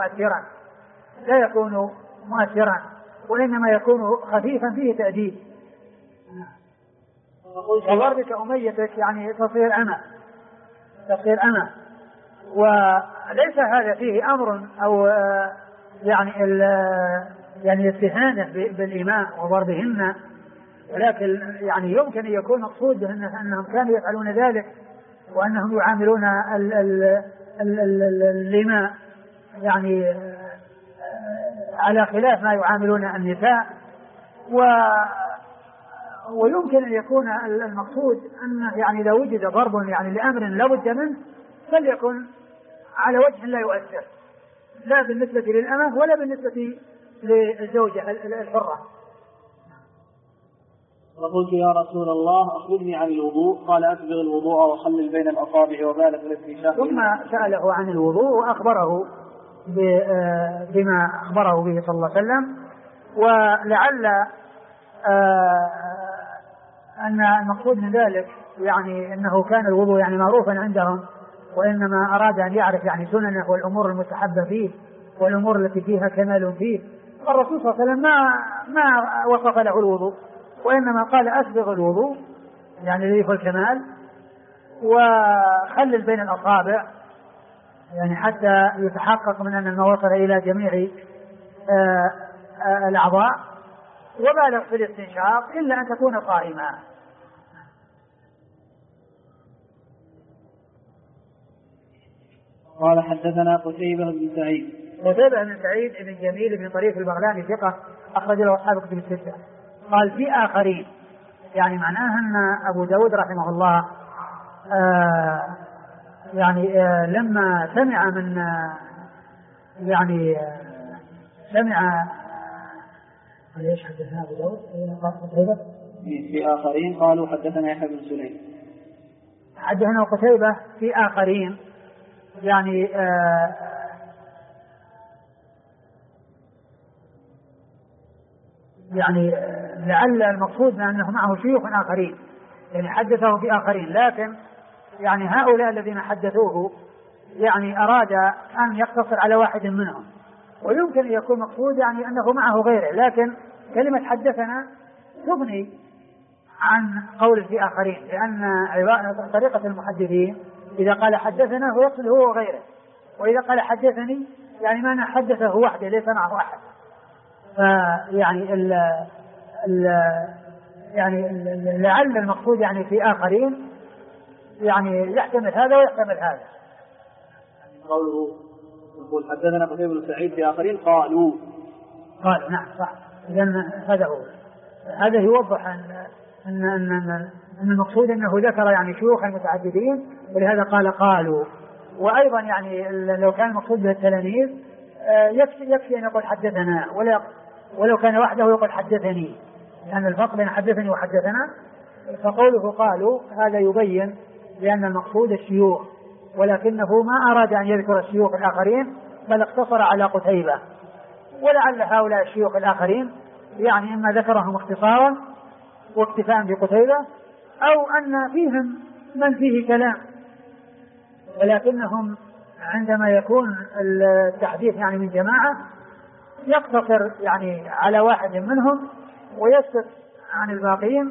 يكون مؤثرا وإنما يكون خفيفا فيه تأديب. وضربك أميتك يعني تصير أمة، وليس هذا فيه أمر أو يعني استهانة بالإماء وضربهن، ولكن يعني يمكن أن يكون مقصود أنهم كانوا يفعلون ذلك، وأنهم يعاملون الإماء يعني على خلاف ما يعاملون النساء. ويمكن أن يكون المقصود أنه يعني إذا وجد ضرب يعني لأمر لا بد منه فليكن على وجه لا يؤثر، لا بالنسبة للأمة ولا بالنسبة للزوجة الحرة. فقلت يا رسول الله أخبرني عن الوضوء، قال أسبغ الوضوء وخلل بين الأصابع وبالغ الاستنشاق. ثم سأله عن الوضوء وأخبره بما أخبره به صلى الله عليه وسلم. ولعل أن المقصود من ذلك يعني أنه كان الوضوء يعني معروفا عندهم، وإنما أراد أن يعرف يعني سننه والأمور المستحبة فيه والأمور التي فيها كمال فيه. الرسول صلى الله عليه وسلم ما وصف له الوضوء، وإنما قال أسبغ الوضوء يعني ليه الكمال، وخلل بين الأصابع يعني حتى يتحقق من أن الماء وصل إلى جميع الأعضاء، وبالغ في الاستنشاق إلا أن تكون صائما. قال حدثنا قتيبة بن سعيد. قتيبة بن سعيد بن جميل بن طريف البغلاني ثقة أخرج له أصحاب كتب الستة. قال في آخرين، يعني معناه أن أبو داود رحمه الله لما سمع من سمع ليش حدثنا أبو داود قتيبة في آخرين قالوا حدثنا يحيى بن سليم. حدثنا قتيبة في آخرين، يعني لعل المقصود أنه معه شيوخ آخرين، يعني حدثه في آخرين، لكن يعني هؤلاء الذين حدثوه يعني أراد أن يقتصر على واحد منهم، ويمكن أن يكون مقصود يعني أنه معه غيره، لكن كلمة حدثنا تغني عن قول في آخرين، لأن طريقة المحدثين إذا قال حدثنا هو يقصد هو وغيره، وإذا قال حدثني يعني معنى حدثه وحده ليس معه أحد. لعل المقصود يعني في آخرين يعني يحتمل هذا ويحتمل هذا. قوله يقول حدثنا قتيبة بن سعيد في آخرين قالوا نعم صح. لأن هذا يوضح أن المقصود أنه ذكر يعني شيوخ المتعددين، ولهذا قالوا. وأيضا يعني لو كان المقصود به التلاميذ يكفي أن يقول حدثنا، ولو كان وحده يقول حدثني، لأن الفرق بين حدثني وحدثنا. فقوله قالوا هذا يبين لأن المقصود الشيوخ، ولكنه ما أراد أن يذكر الشيوخ الآخرين بل اقتصر على قتيبة. ولعل هؤلاء الشيوخ الآخرين يعني إما ذكرهم اختصارا واكتفاء بقتيبة، أو أن فيهم من فيه كلام، ولكنهم عندما يكون التحديث يعني من جماعة يقتصر يعني على واحد منهم ويسكت عن الباقين،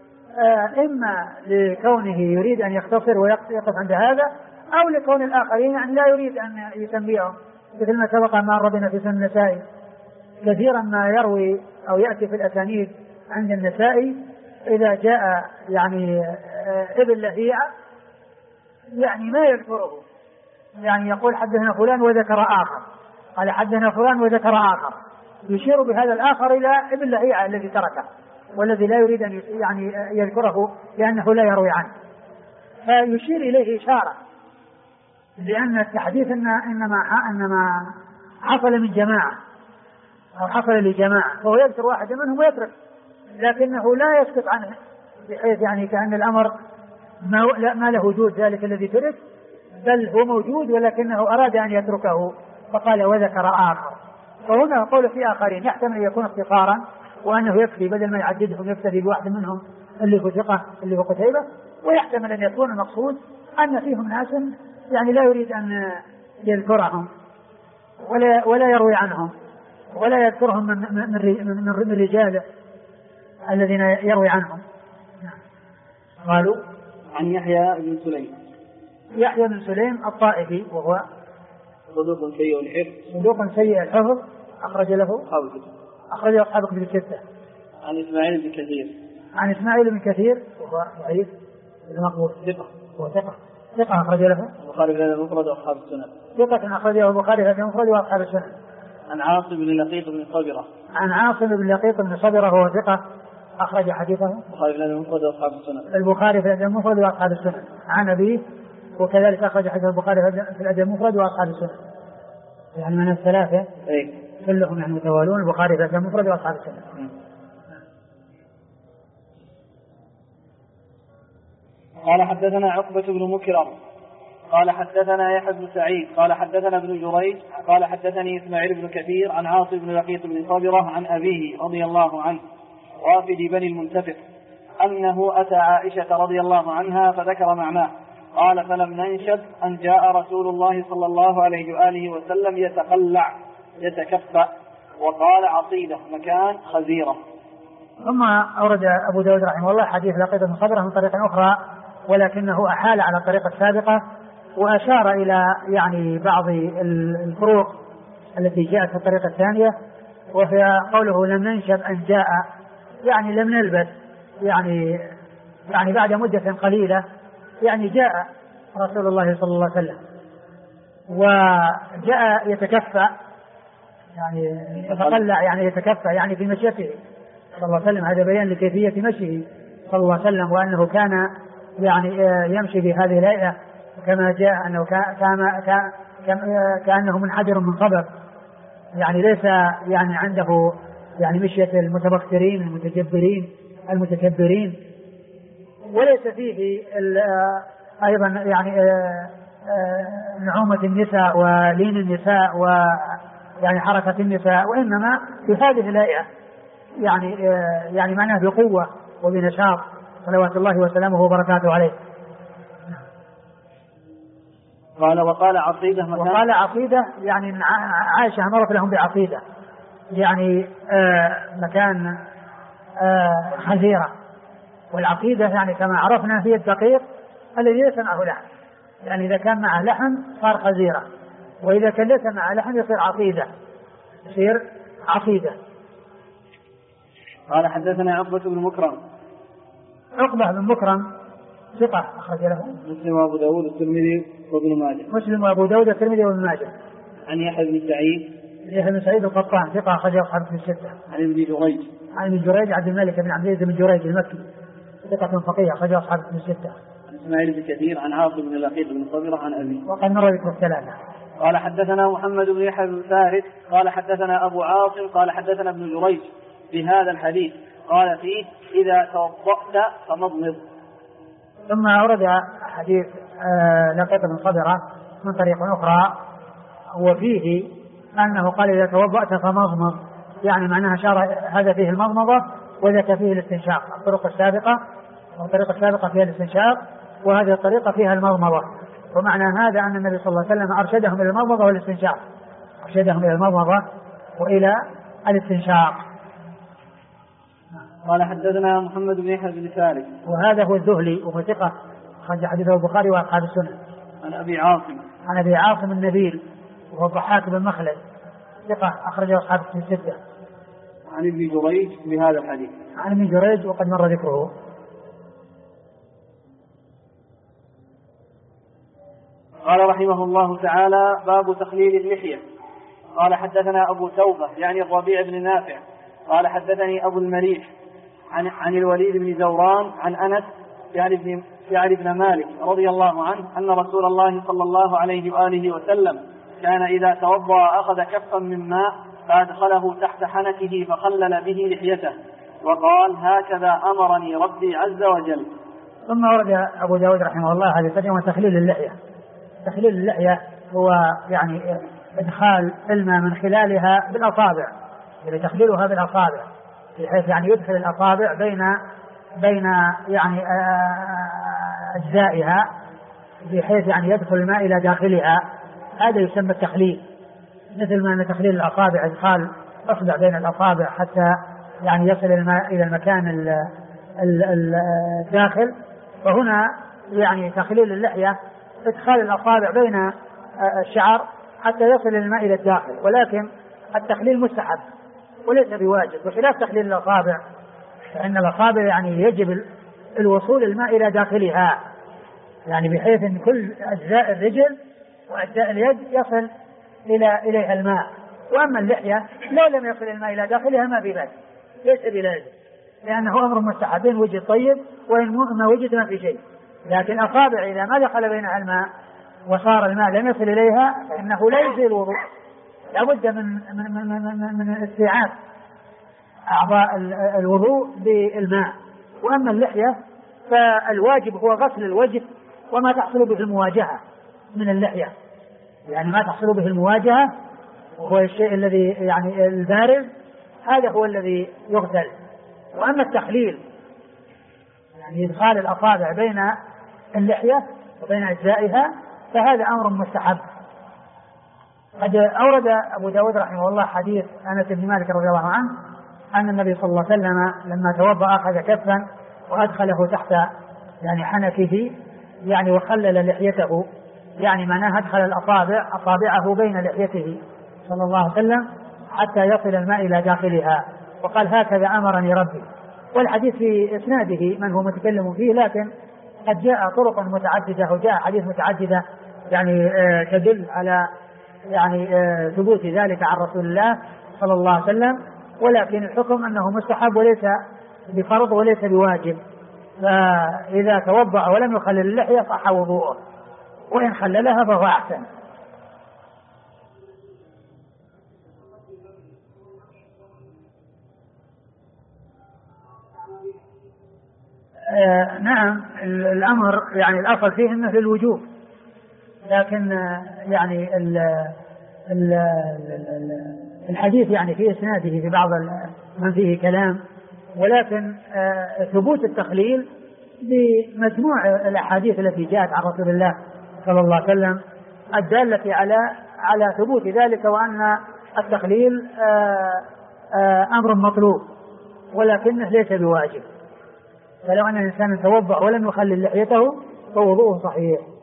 إما لكونه يريد أن يختصر ويقف عند هذا، أو لكون الآخرين يعني لا يريد أن يسميهم، مثل ما سبق ما ربنا في سنة النسائي كثيرا ما يروي أو يأتي في الأسانيد عند النسائي إذا جاء يعني ابن لهيعة يعني ما يذكره، يعني يقول حدثنا فلان وذكر آخر، قال حدثنا فلان وذكر آخر، يشير بهذا الآخر إلى ابن لهيعة الذي تركه والذي لا يريد أن يعني يذكره لأنه لا يروي عنه، فيشير إليه إشارة، لأن التحديث إنما حصل من جماعة أو حصل لجماعة، فهو يذكر واحد منهم ويترك، لكنه لا يسقط عنه بحيث يعني كأن الأمر ما له وجود ذلك الذي ترك، بل هو موجود ولكنه أراد أن يتركه فقال وذكر آخر. فهنا قول في آخرين يحتمل أن يكون اختصارا وأنه يكفي بدل ما يعددهم يكتفي بواحد منهم اللي هو ثقة اللي هو قتيبة، ويحتمل أن يكون المقصود أن فيهم ناس يعني لا يريد أن يذكرهم ولا يروي عنهم ولا يذكرهم من رجاله الذين يروي عنهم. قالوا عن يحيى بن سليم. يحيى بن سليم الطائفي وهو صدوق سيء الحفظ أخرج له أصحاب كتب الستة. عن إسماعيل بن كثير. عن إسماعيل بن كثير وهو ضعيف المقبول ثقة أخرج له البخاري في المفرد وأصحاب السنن. ثقة أخرجه البخاري في المفرد وأصحاب السنن. عن عاصم بن لقيط بن صبرة. عن عاصم بن لقيط بن صبرة وهو ثقة أخرج حديثه البخاري في المفرد وأصحاب السنن. البخاري في المفرد وأصحاب السنن. عن أبيه وكذلك أخرج حديث البخاري في الأدب المفرد وأصحاب السنن، يعني من الثلاثة كلهم يعني متوالون، البخاري في الأدب المفرد وأصحاب السنن. قال حدثنا عقبة بن مكرم قال حدثنا يحيى بن سعيد قال حدثنا ابن جريج قال حدثني إسماعيل بن كثير عن عاصم بن لقيط بن صبرة عن أبيه رضي الله عنه وافد بني المنتفق أنه أتى عائشة رضي الله عنها فذكر معناه، قال فلم ننشب أن جاء رسول الله صلى الله عليه وآله وسلم يتقلع يتكفأ، وقال عصيدة مكان خزيرة. ثم أورد أبو داود رحمه الله حديث لقيط بن صبرة من طريق أخرى، ولكنه أحال على الطريقة السابقة وأشار إلى يعني بعض الفروق التي جاءت في الطريقة الثانية، وهي قوله لم ننشب أن جاء، يعني لم نلبث، يعني بعد مدة قليلة يعني جاء رسول الله صلى الله عليه وسلم، وجاء يتكفى، يعني يتقلع، يعني يتكفى يعني في مشيته صلى الله عليه وسلم. هذا بيان لكيفية مشيه صلى الله عليه وسلم، وأنه كان يعني يمشي بهذه الهيئة كما جاء أنه كأنه منحدر من قبر، يعني ليس يعني عنده يعني مشية المتبخترين المتجبرين المتكبرين، وليس فيه أيضا يعني نعومة النساء ولين النساء ويعني حركة النساء، وإنما في هذه الهيئة يعني معناه بقوة وبنشاط صلوات الله وسلامه وبركاته عليه. قال وقال عقيدة يعني عائشة مرت لهم بعقيدة، يعني مكان خزيرة، والعقيدة يعني كما عرفنا هي الدقيق الذي ليس معه لحم، يعني إذا كان معه لحم صار خزيرة، وإذا كان ليس معه لحم يصير عقيدة. قال حدثنا عقبة بن مكرم ثقة أخرج له مسلم وأبو داود والترمذي وابن ماجه. عن يحيى بن سعيد القطان ثقة أخرج أصحاب في الستة. عن ابن جريج عبد الملك بن عبد العزيز بن جريج المكي ثقة فقيه أخرج أصحاب في الستة. عن إسماعيل بن كثير عن عاصم بن لقيط بن صبرة عن أبي. وقد مر ذكر الثلاثة. قال حدثنا محمد بن يحيى بن فارس قال حدثنا أبو عاصم قال حدثنا ابن جريج بهذا الحديث قال فيه إذا توضأت فمضمض. ثم أورد حديث لقيط بن صبرة من طريق أخرى، وفيه أنه قال إذا توضأت فمضمض، يعني معناها شار هذا فيه المضمضة وذاك فيه الاستنشاق. الطريقة السابقة فيها الاستنشاق، وهذه الطريقة فيها المضمضة، ومعنى هذا أن النبي صلى الله عليه وسلم أرشدهم إلى المضمضة والاستنشاق، وإلى الاستنشاق. قال حدثنا محمد بن يحيى بن فارس وهذا هو الذهلي وهو ثقة أخرج حديثه البخاري وأصحاب السنن. عن أبي عاصم النبيل وهو الضحاك بن مخلد ثقة أخرجه أصحاب الستة. عن ابن جريج بهذا الحديث. عن ابن جريج وقد مر ذكره. قال رحمه الله تعالى باب تخليل اللحية. قال حدثنا أبو توبة يعني الربيع بن نافع قال حدثني أبو المليح عن الوليد بن زوران عن أنس يعني ابن مالك رضي الله عنه أن رسول الله صلى الله عليه وآله وسلم كان إذا توضأ أخذ كفا من ماء فأدخله تحت حنكه فخلل به لحيته وقال هكذا أمرني ربي عز وجل. ثم ورد أبو داود رحمه الله هذه الترجمة تخليل اللحية. تخليل اللحية هو يعني إدخال الماء من خلالها بالأصابع، يعني تخليلها بالأصابع، بحيث يعني يدخل الأصابع بين يعني أجزائها، بحيث يعني يدخل الماء إلى داخلها. هذا يسمى التخليل، مثل ما أن تخليل الأصابع إدخال أصبع بين الأصابع حتى يعني يصل الماء إلى المكان الداخل، وهنا يعني تخليل اللحية إدخال الأصابع بين الشعر حتى يصل الماء إلى الداخل، ولكن التخليل مستحب وليس بواجب، بخلاف تخليل الأصابع فإن الأصابع يعني يجب الوصول الماء إلى داخلها، يعني بحيث أن كل أجزاء الرجل وأجزاء اليد يصل إليها الماء. وأما اللحية لو لم يصل الماء إلى داخلها ما ببالغ، ليس بلازم، لأنه أمر مستحب، إن وجد طيب وإن ما وجد ما في شيء. لكن أصابع إذا ما دخل بينها الماء وصار الماء لم يصل إليها فإنه لا يجزي الوضوء، لابد من استيعاب أعضاء الوضوء بالماء. وأما اللحية فالواجب هو غسل الوجه وما تحصل به المواجهة من اللحية، يعني ما تحصل به المواجهة وهو الشيء الذي يعني البارز، هذا هو الذي يغسل. وأما التخليل يعني إدخال الأصابع بين اللحية وبين أجزائها فهذا أمر مستحب. قد أورد أبو داود رحمه الله حديث أنس بن مالك رضي الله عنه أن النبي صلى الله عليه وسلم لما توضأ أخذ كفا وأدخله تحت يعني حنكه يعني وخلل لحيته يعني معناه أدخل أصابعه بين لحيته صلى الله عليه وسلم حتى يصل الماء إلى داخلها، وقال هكذا أمرني ربي. والحديث في إسناده من هو متكلم فيه، لكن قد جاء طرق متعددة وجاء حديث متعددة يعني تدل على يعني ثبوت ذلك عن رسول الله صلى الله عليه وسلم، ولكن الحكم أنه مستحب وليس بفرض وليس بواجب. فإذا توضأ ولم يخلل اللحية صح وضوءه، وإن خللها فهو أحسن. نعم الأمر يعني الأصل فيه أنه للوجوب، لكن يعني الحديث يعني في إسناده في بعض من فيه كلام، ولكن ثبوت التخليل بمجموع الأحاديث التي جاءت عن رسول الله صلى الله عليه وسلم الدالة على ثبوت ذلك، وأن التخليل أمر مطلوب ولكنه ليس بواجب. فلو أن الإنسان توضأ ولم يخلل لحيته فوضوءه صحيح.